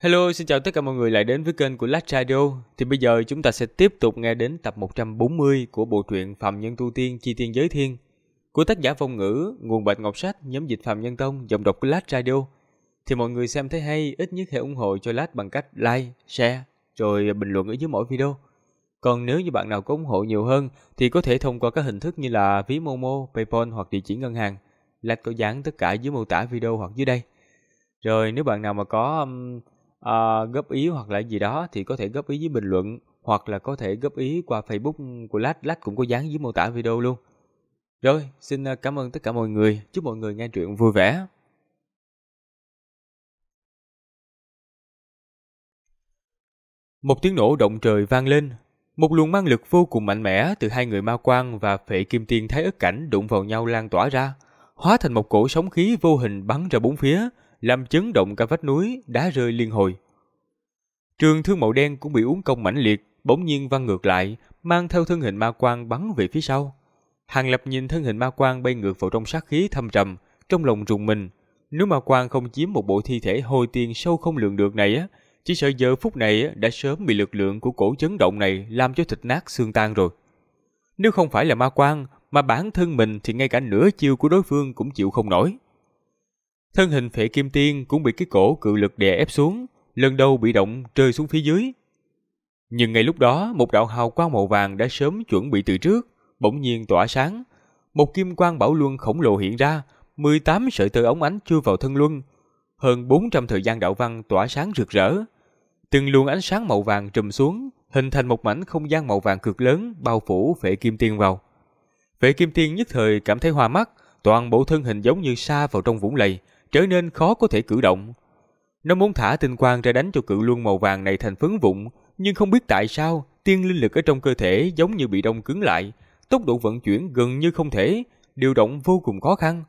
Hello, xin chào tất cả mọi người lại đến với kênh của Lách Radio. Thì bây giờ chúng ta sẽ tiếp tục nghe đến tập 140 của bộ truyện Phạm Nhân Tu Tiên Chi Tiên Giới Thiên của tác giả Phong Ngữ, nguồn Bạch Ngọc Sách, nhóm dịch Phạm Nhân Tông, giọng đọc của Lách Radio. Thì mọi người xem thấy hay, ít nhất hãy ủng hộ cho Lách bằng cách like, share, rồi bình luận ở dưới mỗi video. Còn nếu như bạn nào có ủng hộ nhiều hơn thì có thể thông qua các hình thức như là ví Momo, PayPal hoặc địa chỉ ngân hàng. Lách có dán tất cả dưới mô tả video hoặc dưới đây. Rồi nếu bạn nào mà có góp ý hoặc là gì đó thì có thể góp ý dưới bình luận, hoặc là có thể góp ý qua Facebook của Lách cũng có dán dưới mô tả video luôn. Rồi, xin cảm ơn tất cả mọi người, chúc mọi người nghe truyện vui vẻ. Một tiếng nổ động trời vang lên, một luồng mang lực vô cùng mạnh mẽ từ hai người Ma Quang và Phệ Kim Tiên Thái Ức Cảnh đụng vào nhau lan tỏa ra, hóa thành một cổ sóng khí vô hình bắn ra bốn phía, làm chấn động cả vách núi, đá rơi liên hồi. Trường thương màu đen cũng bị uốn cong mãnh liệt, bỗng nhiên văng ngược lại, mang theo thân hình Ma Quang bắn về phía sau. Hàng Lập nhìn thân hình Ma Quang bay ngược vào trong sát khí thâm trầm, trong lòng rùng mình. Nếu Ma Quang không chiếm một bộ thi thể hôi tiên sâu không lường được này á, chỉ sợ giờ phút này đã sớm bị lực lượng của cổ chấn động này làm cho thịt nát xương tan rồi. Nếu không phải là Ma Quang, mà bản thân mình thì ngay cả nửa chiêu của đối phương cũng chịu không nổi. Thân hình Phệ Kim Tiên cũng bị cái cổ cự lực đè ép xuống, lần đầu bị động rơi xuống phía dưới. Nhưng ngay lúc đó, một đạo hào quang màu vàng đã sớm chuẩn bị từ trước, bỗng nhiên tỏa sáng. Một kim quang bảo luân khổng lồ hiện ra, 18 sợi tơ óng ánh chui vào thân luân, hơn 400 thời gian đạo văn tỏa sáng rực rỡ. Từng luồng ánh sáng màu vàng trùm xuống, hình thành một mảnh không gian màu vàng cực lớn bao phủ Phệ Kim Tiên vào. Phệ Kim Tiên nhất thời cảm thấy hoa mắt, toàn bộ thân hình giống như sa vào trong vũng lầy, trở nên khó có thể cử động. Nó muốn thả tinh quang ra đánh cho cự luân màu vàng này thành phấn vụn, nhưng không biết tại sao tiên linh lực ở trong cơ thể giống như bị đông cứng lại, tốc độ vận chuyển gần như không thể, điều động vô cùng khó khăn.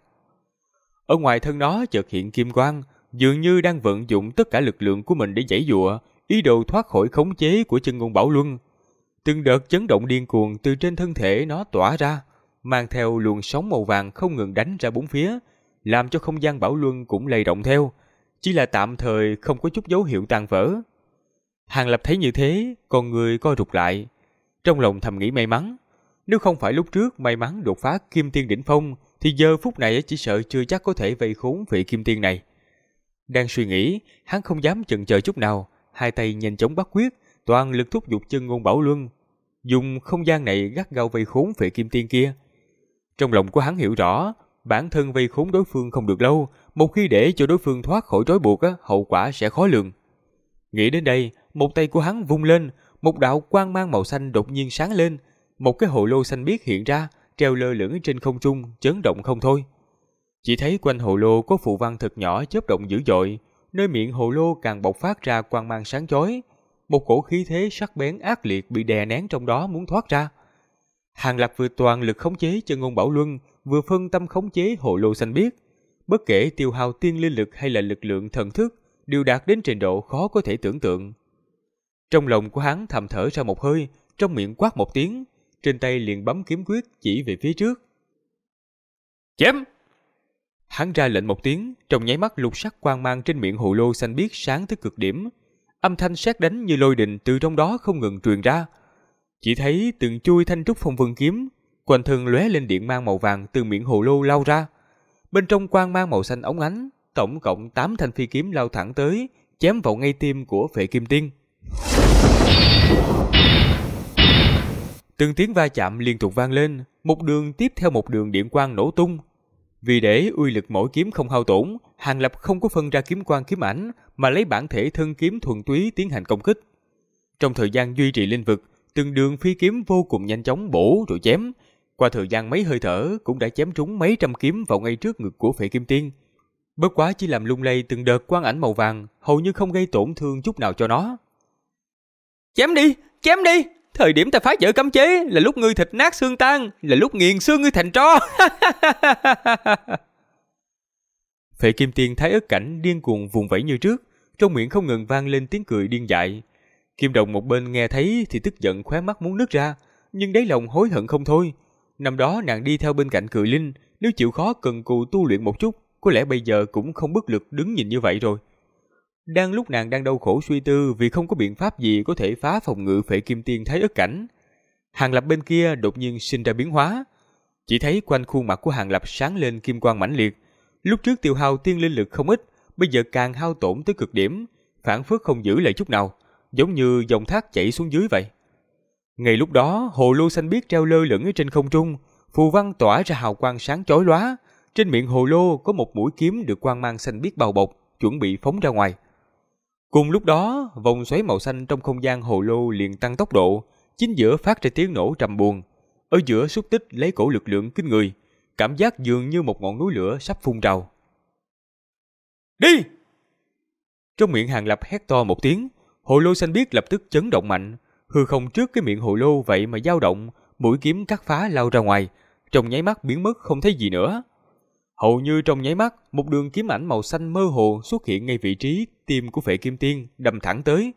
Ở ngoài thân nó chợt hiện kim quang, dường như đang vận dụng tất cả lực lượng của mình để giãy giụa, ý đồ thoát khỏi khống chế của chân ngôn bảo luân. Từng đợt chấn động điên cuồng từ trên thân thể nó tỏa ra, mang theo luồng sóng màu vàng không ngừng đánh ra bốn phía, làm cho không gian bảo luân cũng lay động theo, chỉ là tạm thời không có chút dấu hiệu tan vỡ. Hàng Lập thấy như thế, con người co rụt lại, trong lòng thầm nghĩ may mắn. Nếu không phải lúc trước may mắn đột phá Kim Tiên đỉnh phong, thì giờ phút này chỉ sợ chưa chắc có thể vây khốn vị Kim Tiên này. Đang suy nghĩ, hắn không dám chần chờ chút nào, hai tay nhanh chóng bắt quyết, toàn lực thúc giục chân ngôn bảo luân, dùng không gian này gắt gao vây khốn vị Kim Tiên kia. Trong lòng của hắn hiểu rõ, bản thân vây khốn đối phương không được lâu, một khi để cho đối phương thoát khỏi trói buộc, hậu quả sẽ khó lường. Nghĩ đến đây, một tay của hắn vung lên, một đạo quang mang màu xanh đột nhiên sáng lên, một cái hồ lô xanh biếc hiện ra, treo lơ lửng trên không trung, chấn động không thôi. Chỉ thấy quanh hồ lô có phù văn thật nhỏ chớp động dữ dội, nơi miệng hồ lô càng bộc phát ra quang mang sáng chói, một cổ khí thế sắc bén ác liệt bị đè nén trong đó muốn thoát ra. Hàng Lập vừa toàn lực khống chế chân ngôn bảo luân, vừa phân tâm khống chế hồ lô xanh biếc, bất kể tiêu hao tiên linh lực hay là lực lượng thần thức, đều đạt đến trình độ khó có thể tưởng tượng. Trong lòng của hắn thầm thở ra một hơi, trong miệng quát một tiếng, trên tay liền bấm kiếm quyết chỉ về phía trước. Chém! Hắn ra lệnh một tiếng, trong nháy mắt lục sắc quang mang trên miệng hồ lô xanh biếc sáng tới cực điểm, âm thanh sét đánh như lôi đình từ trong đó không ngừng truyền ra. Chỉ thấy từng chui thanh trúc phong vân kiếm, quanh thân lóe lên điện mang màu vàng từ miệng hồ lô lao ra. Bên trong quang mang màu xanh óng ánh, tổng cộng 8 thanh phi kiếm lao thẳng tới, chém vào ngay tim của Phệ Kim Tiên. Từng tiếng va chạm liên tục vang lên, một đường tiếp theo một đường điện quang nổ tung. Vì để uy lực mỗi kiếm không hao tổn, Hàng Lập không có phân ra kiếm quang kiếm ảnh, mà lấy bản thể thân kiếm thuần túy tiến hành công kích. Trong thời gian duy trì linh vực, từng đường phi kiếm vô cùng nhanh chóng bổ rồi chém. Qua thời gian mấy hơi thở cũng đã chém trúng mấy trăm kiếm vào ngay trước ngực của Phệ Kim Tiên. Bất quá chỉ làm lung lay từng đợt quang ảnh màu vàng, hầu như không gây tổn thương chút nào cho nó. Chém đi! Chém đi! Thời điểm ta phá vỡ cấm chế là lúc ngươi thịt nát xương tan, là lúc nghiền xương ngươi thành tro. Phệ Kim Tiên Thái Ức Cảnh điên cuồng vùng vẫy như trước, trong miệng không ngừng vang lên tiếng cười điên dại. Kim Đồng một bên nghe thấy thì tức giận khóe mắt muốn nứt ra, nhưng đáy lòng hối hận không thôi. Năm đó nàng đi theo bên cạnh Cười Linh, nếu chịu khó cần cù tu luyện một chút, có lẽ bây giờ cũng không bất lực đứng nhìn như vậy rồi. Đang lúc nàng đang đau khổ suy tư vì không có biện pháp gì có thể phá phòng ngự Phệ Kim Tiên Thái Ức Cảnh, Hàng Lập bên kia đột nhiên sinh ra biến hóa. Chỉ thấy quanh khuôn mặt của Hàng Lập sáng lên kim quang mãnh liệt. Lúc trước tiêu hao tiên linh lực không ít, bây giờ càng hao tổn tới cực điểm, phản phất không giữ lại chút nào, giống như dòng thác chảy xuống dưới vậy. Ngay lúc đó, hồ lô xanh biếc treo lơ lửng ở trên không trung, phù văn tỏa ra hào quang sáng chói lóa. Trên miệng hồ lô có một mũi kiếm được quang mang xanh biếc bao bọc, chuẩn bị phóng ra ngoài. Cùng lúc đó, vòng xoáy màu xanh trong không gian hồ lô liền tăng tốc độ, chính giữa phát ra tiếng nổ trầm buồn. Ở giữa xúc tích lấy cổ lực lượng kinh người, cảm giác dường như một ngọn núi lửa sắp phun trào. Đi! Trong miệng Hàng Lập hét to một tiếng, hồ lô xanh biếc lập tức chấn động mạnh, hư không trước cái miệng hồ lô vậy mà dao động, mũi kiếm cắt phá lao ra ngoài, trong nháy mắt biến mất không thấy gì nữa. Hầu như trong nháy mắt, một đường kiếm ảnh màu xanh mơ hồ xuất hiện ngay vị trí tim của Phệ Kim Tiên, đâm thẳng tới.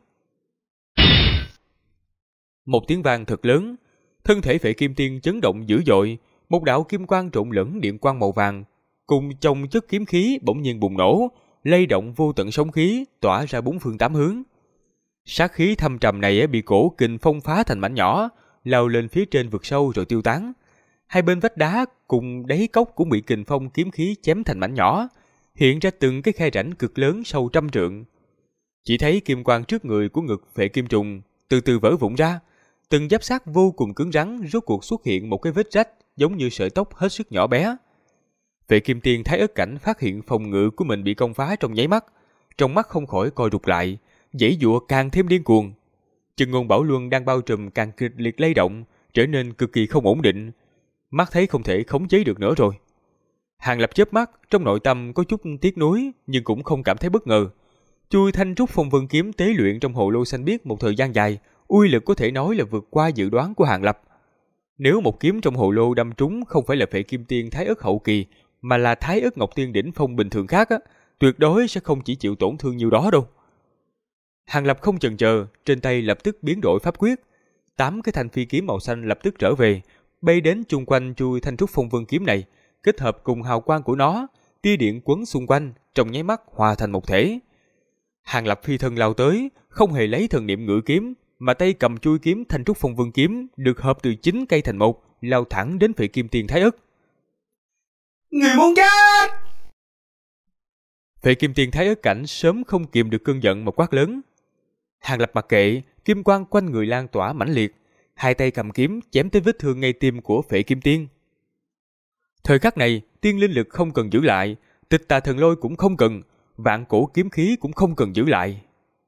Một tiếng vang thật lớn, thân thể Phệ Kim Tiên chấn động dữ dội, một đạo kim quang trộn lẫn điện quang màu vàng cùng chồng chất kiếm khí bỗng nhiên bùng nổ, lay động vô tận sóng khí, tỏa ra bốn phương tám hướng. Sát khí thâm trầm này bị cổ kình phong phá thành mảnh nhỏ, lao lên phía trên vực sâu rồi tiêu tán. Hai bên vách đá cùng đáy cốc cũng bị kình phong kiếm khí chém thành mảnh nhỏ, hiện ra từng cái khe rãnh cực lớn sâu trăm trượng. Chỉ thấy kim quang trước người của ngực Phệ Kim Trùng từ từ vỡ vụn ra, từng giáp xác vô cùng cứng rắn rốt cuộc xuất hiện một cái vết rách giống như sợi tóc hết sức nhỏ bé. Phệ Kim Tiên Thái Ức Cảnh phát hiện phòng ngự của mình bị công phá trong nháy mắt, trong mắt không khỏi co rụt lại, giãy giụa càng thêm điên cuồng. Chân ngôn bảo luân đang bao trùm càng kịch liệt lay động, trở nên cực kỳ không ổn định, mắt thấy không thể khống chế được nữa rồi. Hàng Lập chớp mắt, trong nội tâm có chút tiếc nuối nhưng cũng không cảm thấy bất ngờ. Chui thanh trúc phong vân kiếm tế luyện trong hồ lô xanh biếc một thời gian dài, uy lực có thể nói là vượt qua dự đoán của Hàng Lập. Nếu một kiếm trong hồ lô đâm trúng không phải là Phệ Kim Tiên Thái Ức hậu kỳ, mà là Thái Ức Ngọc Tiên đỉnh phong bình thường khác tuyệt đối sẽ không chỉ chịu tổn thương nhiêu đó đâu. Hàng Lập không chần chờ, trên tay lập tức biến đổi pháp quyết, 8 cái thanh phi kiếm màu xanh lập tức trở về, bay đến chung quanh chui thanh trúc phong vân kiếm này, kết hợp cùng hào quang của nó, tia điện quấn xung quanh, trong nháy mắt hòa thành một thể. Hàng Lập phi thân lao tới, không hề lấy thần niệm ngự kiếm, mà tay cầm chui kiếm thanh trúc phong vân kiếm được hợp từ 9 cây thành một, lao thẳng đến Phệ Kim Tiên Thái Ức. Người muốn chết! Phệ Kim Tiên Thái Ức Cảnh sớm không kìm được cơn giận mà quát lớn. Hàng Lập mặc kệ, kim quang quanh người lan tỏa mãnh liệt, hai tay cầm kiếm chém tới vết thương ngay tim của Phệ Kim Tiên. Thời khắc này, tiên linh lực không cần giữ lại, tịch tà thần lôi cũng không cần, vạn cổ kiếm khí cũng không cần giữ lại.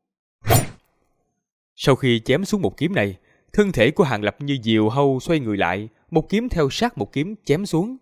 Sau khi chém xuống một kiếm này, thân thể của Hàng Lập như diều hâu xoay người lại, một kiếm theo sát một kiếm chém xuống.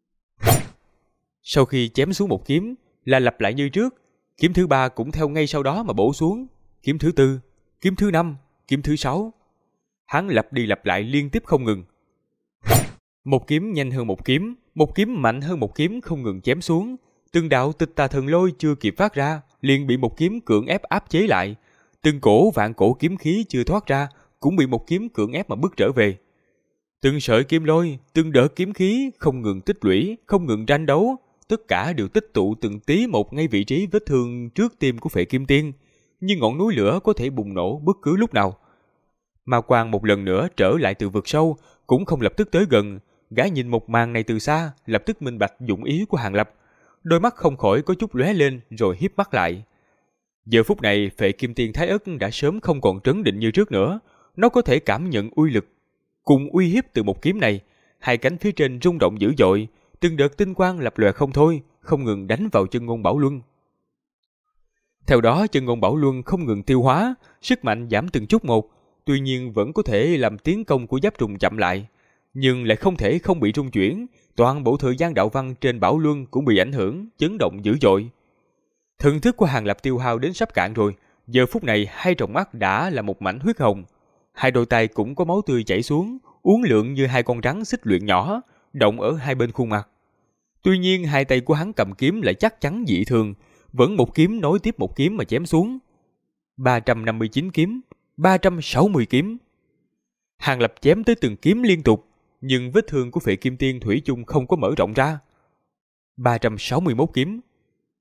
Sau khi chém xuống một kiếm, là lặp lại như trước, kiếm thứ 3 cũng theo ngay sau đó mà bổ xuống, kiếm thứ 4, kiếm thứ 5, kiếm thứ 6. Hắn lặp đi lặp lại liên tiếp không ngừng. Một kiếm nhanh hơn một kiếm mạnh hơn một kiếm không ngừng chém xuống, từng đạo tịch tà thần lôi chưa kịp phát ra, liền bị một kiếm cưỡng ép áp chế lại. Từng cổ vạn cổ kiếm khí chưa thoát ra, cũng bị một kiếm cưỡng ép mà bước trở về. Từng sợi kim lôi, từng đợt kiếm khí không ngừng tích lũy, không ngừng tranh đấu, tất cả đều tích tụ từng tí một ngay vị trí vết thương trước tim của Phệ Kim Tiên, như ngọn núi lửa có thể bùng nổ bất cứ lúc nào. Ma Quang một lần nữa trở lại từ vực sâu, cũng không lập tức tới gần, gã nhìn một màn này từ xa, lập tức minh bạch dụng ý của Hàng Lập, đôi mắt không khỏi có chút lóe lên rồi híp mắt lại. Giờ phút này Phệ Kim Tiên Thái Ức đã sớm không còn trấn định như trước nữa, nó có thể cảm nhận uy lực cùng uy hiếp từ một kiếm này, hai cánh phía trên rung động dữ dội, từng đợt tinh quang lập lòe không thôi, không ngừng đánh vào chân ngôn bảo luân. Theo đó chân ngôn bảo luân không ngừng tiêu hóa, sức mạnh giảm từng chút một, tuy nhiên vẫn có thể làm tiến công của giáp trùng chậm lại, nhưng lại không thể không bị rung chuyển, toàn bộ thời gian đạo văn trên bảo luân cũng bị ảnh hưởng, chấn động dữ dội. Thần thức của Hàng Lập tiêu hao đến sắp cạn rồi, giờ phút này hai tròng mắt đã là một mảnh huyết hồng, hai đôi tay cũng có máu tươi chảy xuống, uốn lượn như hai con rắn xích luyện nhỏ, động ở hai bên khuôn mặt. Tuy nhiên hai tay của hắn cầm kiếm lại chắc chắn dị thường, vẫn một kiếm nối tiếp một kiếm mà chém xuống. 359 kiếm, 360 kiếm. Hàng Lập chém tới từng kiếm liên tục, nhưng vết thương của Phệ Kim Tiên thủy chung không có mở rộng ra. 361 kiếm,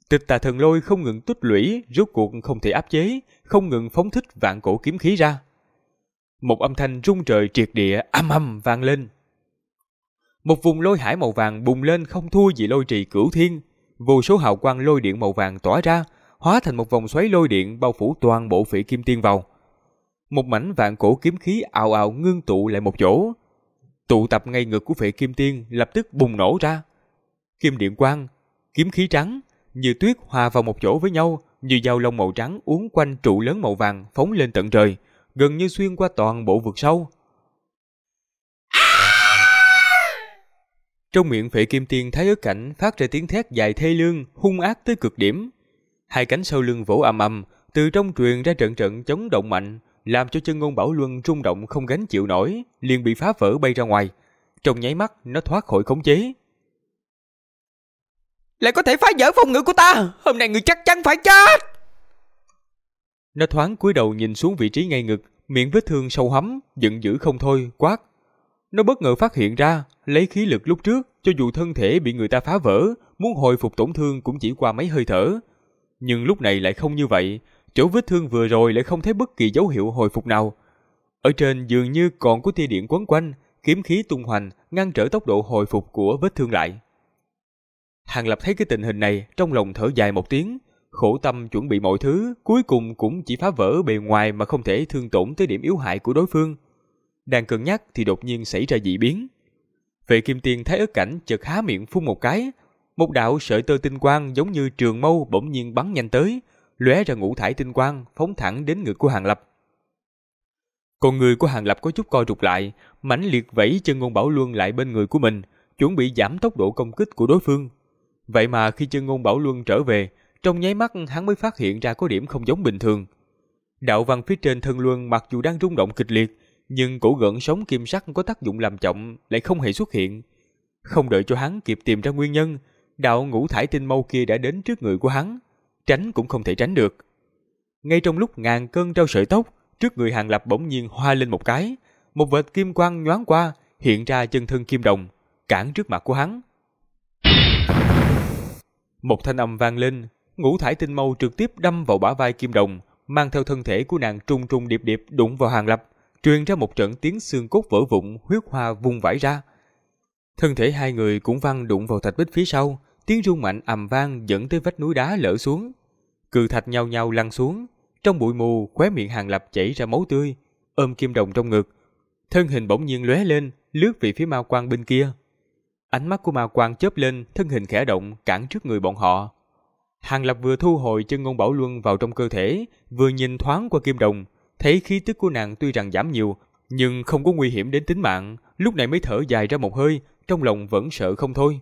Tịch Tà Thần Lôi không ngừng tích lũy, rốt cuộc không thể áp chế, không ngừng phóng thích vạn cổ kiếm khí ra. Một âm thanh rung trời triệt địa âm ầm vang lên. Một vùng lôi hải màu vàng bùng lên không thua gì lôi trì cửu thiên, vô số hào quang lôi điện màu vàng tỏa ra, hóa thành một vòng xoáy lôi điện bao phủ toàn bộ Phệ Kim Tiên vào. Một mảnh vạn cổ kiếm khí ào ào ngưng tụ lại một chỗ, tụ tập ngay ngực của Phệ Kim Tiên lập tức bùng nổ ra. Kim điện quang, kiếm khí trắng như tuyết hòa vào một chỗ với nhau, như dao lông màu trắng uốn quanh trụ lớn màu vàng phóng lên tận trời, gần như xuyên qua toàn bộ vực sâu. Trong miệng Phệ Kim Tiên Thái Ức Cảnh phát ra tiếng thét dài thê lương, hung ác tới cực điểm. Hai cánh sau lưng vỗ ầm ầm, từ trong truyền ra trận trận chấn động mạnh, làm cho Chân Ngôn Bảo Luân rung động không gánh chịu nổi, liền bị phá vỡ bay ra ngoài. Trong nháy mắt nó thoát khỏi khống chế. Lại có thể phá vỡ phòng ngự của ta, hôm nay người chắc chắn phải chết. Nó thoáng cúi đầu nhìn xuống vị trí ngay ngực, miệng vết thương sâu hắm, giận dữ không thôi, quát. Nó bất ngờ phát hiện ra, lấy khí lực lúc trước, cho dù thân thể bị người ta phá vỡ, muốn hồi phục tổn thương cũng chỉ qua mấy hơi thở. Nhưng lúc này lại không như vậy, chỗ vết thương vừa rồi lại không thấy bất kỳ dấu hiệu hồi phục nào. Ở trên dường như còn có tia điện quấn quanh, kiếm khí tung hoành, ngăn trở tốc độ hồi phục của vết thương lại. Hàng Lập thấy cái tình hình này, trong lòng thở dài một tiếng, khổ tâm chuẩn bị mọi thứ, cuối cùng cũng chỉ phá vỡ bề ngoài mà không thể thương tổn tới điểm yếu hại của đối phương. Đang cân nhắc thì đột nhiên xảy ra dị biến. Phệ Kim Tiên Thái Ức Cảnh chợt há miệng phun một cái, một đạo sợi tơ tinh quang giống như trường mâu bỗng nhiên bắn nhanh tới, lóe ra ngũ thải tinh quang, phóng thẳng đến ngực của Hàng Lập. Con người của Hàng Lập có chút co rụt lại, mãnh liệt vẫy Chân Ngôn Bảo Luân lại bên người của mình, chuẩn bị giảm tốc độ công kích của đối phương. Vậy mà khi Chân Ngôn Bảo Luân trở về, trong nháy mắt hắn mới phát hiện ra có điểm không giống bình thường. Đạo văn phía trên thân luân mặc dù đang rung động kịch liệt, nhưng cổ gợn sóng kim sắc có tác dụng làm chậm lại không hề xuất hiện. Không đợi cho hắn kịp tìm ra nguyên nhân, đạo ngũ thải tinh mâu kia đã đến trước người của hắn, tránh cũng không thể tránh được. Ngay trong lúc ngàn cân treo sợi tóc, trước người Hàng Lập bỗng nhiên hoa lên một cái, một vệt kim quang nhoáng qua, hiện ra chân thân kim đồng, cản trước mặt của hắn. Một thanh âm vang lên, ngũ thải tinh mâu trực tiếp đâm vào bả vai kim đồng, mang theo thân thể của nàng trung trung điệp điệp đụng vào Hàng Lập, truyền ra một trận tiếng xương cốt vỡ vụn, huyết hoa vung vãi ra. Thân thể hai người cũng văng đụng vào thạch bích phía sau, tiếng rung mạnh ầm vang dẫn tới vách núi đá lở xuống. Cự thạch nhao nhao lăn xuống, trong bụi mù khóe miệng Hàng Lập chảy ra máu tươi, ôm kim đồng trong ngực. Thân hình bỗng nhiên lóe lên, lướt về phía ma quang bên kia. Ánh mắt của ma quang chớp lên, thân hình khẽ động cản trước người bọn họ. Hàng Lập vừa thu hồi Chân Ngôn Bảo Luân vào trong cơ thể, vừa nhìn thoáng qua kim đồng, thấy khí tức của nàng tuy rằng giảm nhiều, nhưng không có nguy hiểm đến tính mạng, lúc này mới thở dài ra một hơi, trong lòng vẫn sợ không thôi.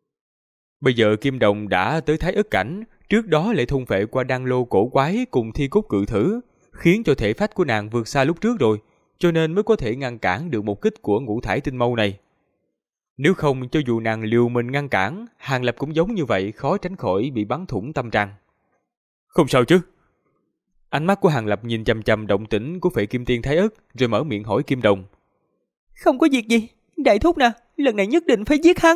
Bây giờ kim đồng đã tới Thái Ức Cảnh, trước đó lại thôn phệ qua đan lô cổ quái cùng thi cốt cự thử, khiến cho thể phách của nàng vượt xa lúc trước rồi, cho nên mới có thể ngăn cản được một kích của ngũ thải tinh mâu này. Nếu không, cho dù nàng liều mình ngăn cản, Hàng Lập cũng giống như vậy, khó tránh khỏi bị bắn thủng tâm trăng. Không sao chứ? Ánh mắt của Hàng Lập nhìn chằm chằm động tĩnh của Phệ Kim Tiên Thái Ức, rồi mở miệng hỏi kim đồng. Không có việc gì, đại thúc nè, lần này nhất định phải giết hắn.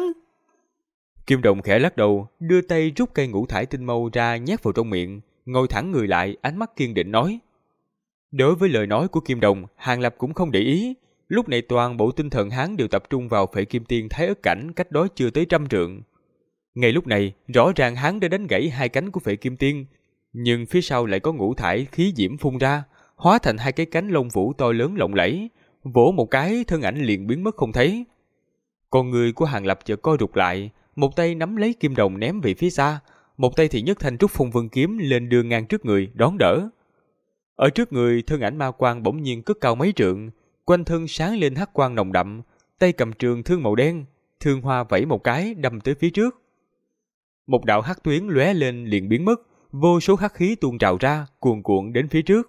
Kim đồng khẽ lắc đầu, đưa tay rút cây ngũ thải tinh mâu ra nhét vào trong miệng, ngồi thẳng người lại, ánh mắt kiên định nói. Đối với lời nói của kim đồng, Hàng Lập cũng không để ý. Lúc này toàn bộ tinh thần hắn đều tập trung vào Phệ Kim Tiên Thái Ức Cảnh cách đó chưa tới 100 trượng. Ngay lúc này, rõ ràng hắn đã đánh gãy hai cánh của Phệ Kim Tiên, nhưng phía sau lại có ngũ thải khí diễm phun ra, hóa thành hai cái cánh lông vũ to lớn lộng lẫy, vỗ một cái thân ảnh liền biến mất không thấy. Con người của Hàng Lập chợt co rụt lại, một tay nắm lấy kim đồng ném về phía xa, một tay thì nhấc thanh trúc phong vân kiếm lên đưa ngang trước người đón đỡ. Ở trước người, thân ảnh ma quang bỗng nhiên cất cao mấy trượng, quanh thân sáng lên hắc quang nồng đậm, tay cầm trường thương màu đen, thương hoa vẫy một cái đâm tới phía trước. Một đạo hắc tuyến lóe lên liền biến mất, vô số hắc khí tuôn trào ra, cuồn cuộn đến phía trước.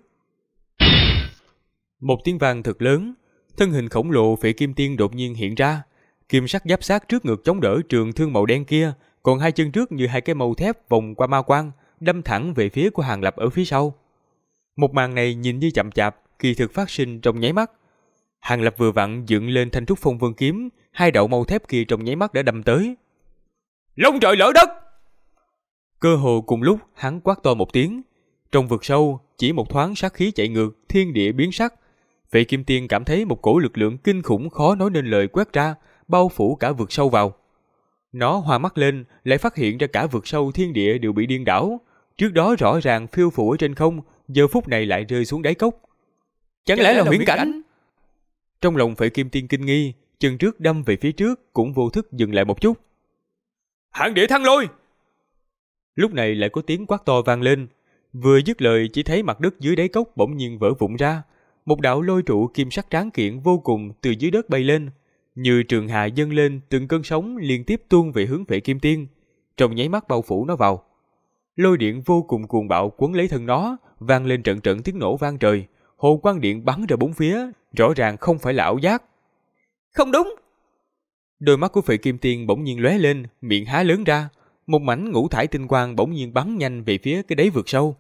Một tiếng vang thật lớn, thân hình khổng lồ Phệ Kim Tiên đột nhiên hiện ra, kim sắc giáp sát trước ngực chống đỡ trường thương màu đen kia, còn hai chân trước như hai cái mâu thép vòng qua ma quang, đâm thẳng về phía của Hàng Lập ở phía sau. Một màn này nhìn như chậm chạp, kỳ thực phát sinh trong nháy mắt. Hàng Lập vừa vặn dựng lên thanh trúc phong vân kiếm, hai đạo mâu thép kia trong nháy mắt đã đâm tới. Long trời lở đất! Cơ hồ cùng lúc hắn quát to một tiếng. Trong vực sâu, chỉ một thoáng sát khí chạy ngược, thiên địa biến sắc. Phệ Kim Tiên cảm thấy một cổ lực lượng kinh khủng khó nói nên lời quét ra, bao phủ cả vực sâu vào. Nó hoa mắt lên, lại phát hiện ra cả vực sâu thiên địa đều bị điên đảo. Trước đó rõ ràng phiêu phù ở trên không, giờ phút này lại rơi xuống đáy cốc. Chẳng lẽ là huyễn cảnh? Trong lòng Phệ Kim Tiên kinh nghi, chân trước đâm về phía trước cũng vô thức dừng lại một chút. Hạn địa thăng lôi! Lúc này lại có tiếng quát to vang lên. Vừa dứt lời chỉ thấy mặt đất dưới đáy cốc bỗng nhiên vỡ vụn ra. Một đạo lôi trụ kim sắc tráng kiện vô cùng từ dưới đất bay lên. Như trường hà dâng lên, từng cơn sóng liên tiếp tuôn về hướng Phệ Kim Tiên. Trong nháy mắt bao phủ nó vào. Lôi điện vô cùng cuồng bạo quấn lấy thân nó, vang lên trận trận tiếng nổ vang trời. Hồ quang điện bắn ra bốn phía, rõ ràng không phải là ảo giác. Không đúng! Đôi mắt của Phệ Kim Tiên bỗng nhiên lóe lên, miệng há lớn ra. Một mảnh ngũ thải tinh quang bỗng nhiên bắn nhanh về phía cái đáy vực sâu.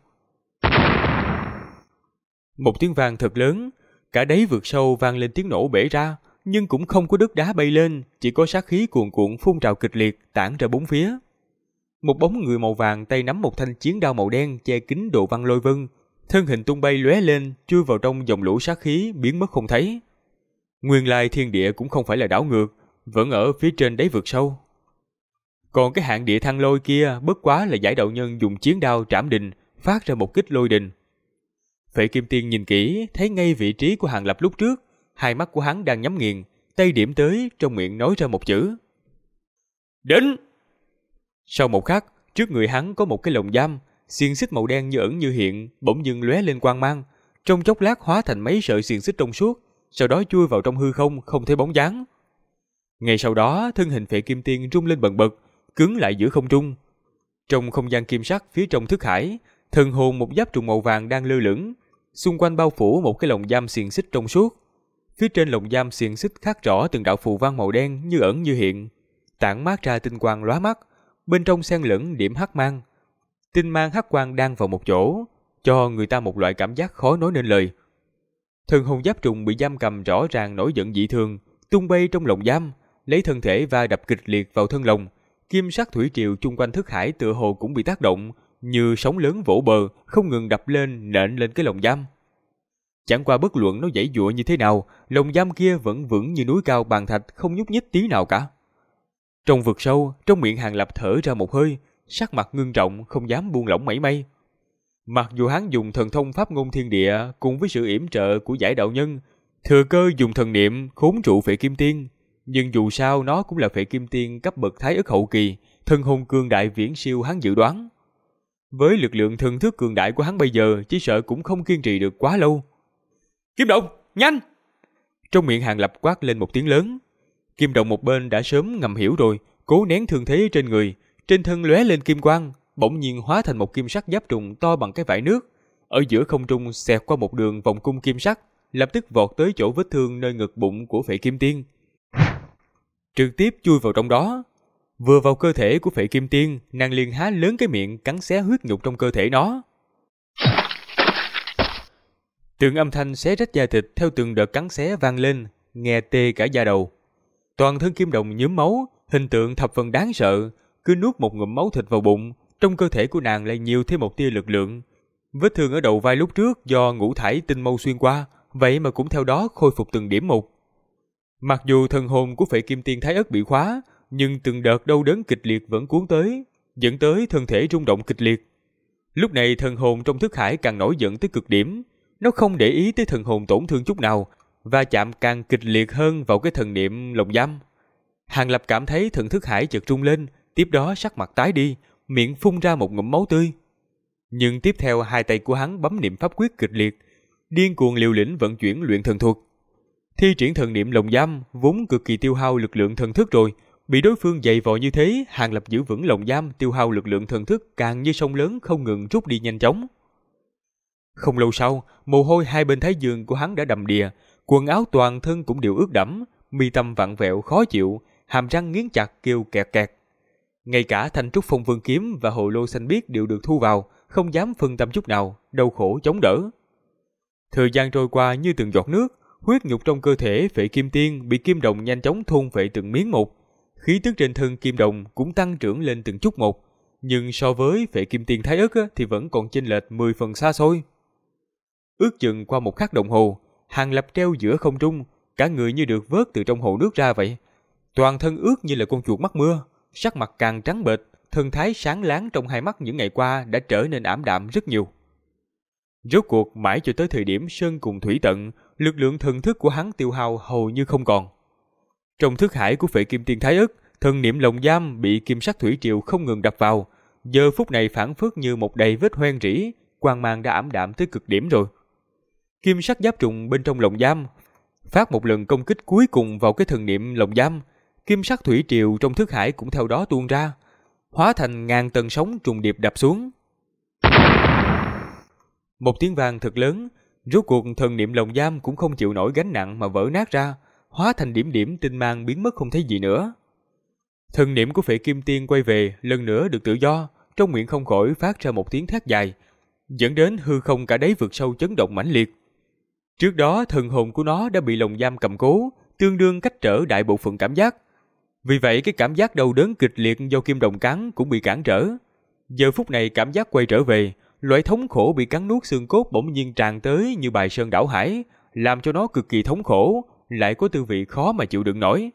Một tiếng vang thật lớn, cả đáy vực sâu vang lên tiếng nổ bể ra, nhưng cũng không có đất đá bay lên, chỉ có sát khí cuồn cuộn phun trào kịch liệt tản ra bốn phía. Một bóng người màu vàng tay nắm một thanh chiến đao màu đen che kín độ văn lôi vân, thân hình tung bay lóe lên, chui vào trong dòng lũ sát khí biến mất không thấy. Nguyên lai thiên địa cũng không phải là đảo ngược, vẫn ở phía trên đáy vực sâu. Còn cái hạn địa thăng lôi kia bất quá là giải đạo nhân dùng chiến đao trảm đình, phát ra một kích lôi đình. Phệ Kim Tiên nhìn kỹ, thấy ngay vị trí của Hàng Lập lúc trước, hai mắt của hắn đang nhắm nghiền, tay điểm tới, trong miệng nói ra một chữ. Đến! Sau một khắc, trước người hắn có một cái lồng giam, xiềng xích màu đen như ẩn như hiện, bỗng dưng lóe lên quang mang, trong chốc lát hóa thành mấy sợi xiềng xích trong suốt, sau đó chui vào trong hư không, không thấy bóng dáng. Ngay sau đó, thân hình Phệ Kim Tiên rung lên bần bật, cứng lại giữa không trung. Trong không gian kim sắc phía trong thức hải, thần hồn một giáp trùng màu vàng đang lơ lửng, xung quanh bao phủ một cái lồng giam xiềng xích trong suốt. Phía trên lồng giam xiềng xích khắc rõ từng đạo phù văn màu đen như ẩn như hiện, tản mát ra tinh quang lóa mắt, bên trong xen lẫn điểm hắc mang. Tinh mang hắc quang đang vào một chỗ, cho người ta một loại cảm giác khó nói nên lời. Thần hồn giáp trùng bị giam cầm rõ ràng nổi giận dị thường, tung bay trong lồng giam, lấy thân thể va đập kịch liệt vào thân lồng. Kim sắc thủy triều chung quanh thức hải tựa hồ cũng bị tác động, như sóng lớn vỗ bờ, không ngừng đập lên, nện lên cái lồng giam. Chẳng qua bất luận nó giãy giụa như thế nào, lồng giam kia vẫn vững như núi cao bàn thạch, không nhúc nhích tí nào cả. Trong vực sâu, trong miệng Hàng Lập thở ra một hơi, sắc mặt ngưng trọng, không dám buông lỏng mảy may. Mặc dù hắn dùng thần thông pháp ngôn thiên địa cùng với sự yểm trợ của giải đạo nhân, thừa cơ dùng thần niệm khốn trụ Phệ Kim Tiên, nhưng dù sao nó cũng là Phệ Kim Tiên cấp bậc thái ức hậu kỳ, thân hồn cường đại viễn siêu hắn dự đoán. Với lực lượng thần thức cường đại của hắn bây giờ, chỉ sợ cũng không kiên trì được quá lâu. Kim Động, nhanh! Trong miệng Hàng Lập quát lên một tiếng lớn. Kim Động một bên đã sớm ngầm hiểu rồi, cố nén thương thế trên người, trên thân lóe lên kim quang, bỗng nhiên hóa thành một kim sắc giáp trùng to bằng cái vải nước, ở giữa không trung xẹt qua một đường vòng cung kim sắc, lập tức vọt tới chỗ vết thương nơi ngực bụng của Phệ Kim Tiên, trực tiếp chui vào trong đó. Vừa vào cơ thể của Phệ Kim Tiên, nàng liền há lớn cái miệng cắn xé huyết nhục trong cơ thể nó. Từng âm thanh xé rách da thịt theo từng đợt cắn xé vang lên, nghe tê cả da đầu. Toàn thân Kim Đồng nhuốm máu, hình tượng thập phần đáng sợ, cứ nuốt một ngụm máu thịt vào bụng, trong cơ thể của nàng lại nhiều thêm một tia lực lượng. Vết thương ở đầu vai lúc trước do ngũ thải tinh mâu xuyên qua, vậy mà cũng theo đó khôi phục từng điểm một. Mặc dù thần hồn của Phệ Kim Tiên Thái Ất bị khóa, nhưng từng đợt đau đớn kịch liệt vẫn cuốn tới, dẫn tới thân thể rung động kịch liệt. Lúc này thần hồn trong thức hải càng nổi giận tới cực điểm, nó không để ý tới thần hồn tổn thương chút nào, và chạm càng kịch liệt hơn vào cái thần niệm lồng giam. Hàng Lập cảm thấy thần thức hải chợt rung lên, tiếp đó sắc mặt tái đi, miệng phun ra một ngụm máu tươi. Nhưng tiếp theo hai tay của hắn bấm niệm pháp quyết kịch liệt, điên cuồng liều lĩnh vận chuyển luyện thần thuật. Thi triển thần niệm lồng giam vốn cực kỳ tiêu hao lực lượng thần thức rồi, bị đối phương dày vò như thế, Hàng Lập giữ vững lồng giam tiêu hao lực lượng thần thức càng như sông lớn không ngừng rút đi nhanh chóng. Không lâu sau, mồ hôi hai bên thái dương của hắn đã đầm đìa, quần áo toàn thân cũng đều ướt đẫm, mi tâm vặn vẹo khó chịu, hàm răng nghiến chặt kêu kẹt kẹt. Ngay cả thanh trúc phong vương kiếm và hồ lô xanh biếc đều được thu vào, không dám phân tâm chút nào, đau khổ chống đỡ. Thời gian trôi qua như từng giọt nước, huyết nhục trong cơ thể Phệ Kim Tiên bị Kim Đồng nhanh chóng thôn phệ từng miếng một. Khí tức trên thân Kim Đồng cũng tăng trưởng lên từng chút một, nhưng so với Phệ Kim Tiên Thái Ức thì vẫn còn chênh lệch 10 phần xa xôi. Ước chừng qua một khắc đồng hồ, Hàng Lập treo giữa không trung, cả người như được vớt từ trong hồ nước ra vậy. Toàn thân ướt như là con chuột mắc mưa, sắc mặt càng trắng bệch, thần thái sáng láng trong hai mắt những ngày qua đã trở nên ảm đạm rất nhiều. Rốt cuộc mãi cho tới thời điểm sơn cùng thủy tận, lực lượng thần thức của hắn tiêu hao hầu như không còn. Trong thức hải của Phệ Kim Tiên Thái Ức, thần niệm lồng giam bị kim sắc thủy triều không ngừng đập vào, giờ phút này phảng phất như một đầy vết hoen rỉ, quang mang đã ảm đạm tới cực điểm rồi. Kim sắc giáp trùng bên trong lồng giam phát một lần công kích cuối cùng vào cái thần niệm lồng giam, kim sắc thủy triều trong thức hải cũng theo đó tuôn ra, hóa thành ngàn tầng sóng trùng điệp đập xuống. Một tiếng vang thật lớn, rốt cuộc thần niệm lồng giam cũng không chịu nổi gánh nặng mà vỡ nát ra, hóa thành điểm điểm tinh mang biến mất không thấy gì nữa. Thần niệm của Phệ Kim Tiên quay về, lần nữa được tự do, trong miệng không khỏi phát ra một tiếng thét dài, dẫn đến hư không cả đáy vực sâu chấn động mãnh liệt. Trước đó thần hồn của nó đã bị lồng giam cầm cố, tương đương cách trở đại bộ phận cảm giác. Vì vậy cái cảm giác đau đớn kịch liệt do kim đồng cắn cũng bị cản trở. Giờ phút này cảm giác quay trở về, loại thống khổ bị cắn nuốt xương cốt bỗng nhiên tràn tới như bài sơn đảo hải, làm cho nó cực kỳ thống khổ, lại có tư vị khó mà chịu đựng nổi.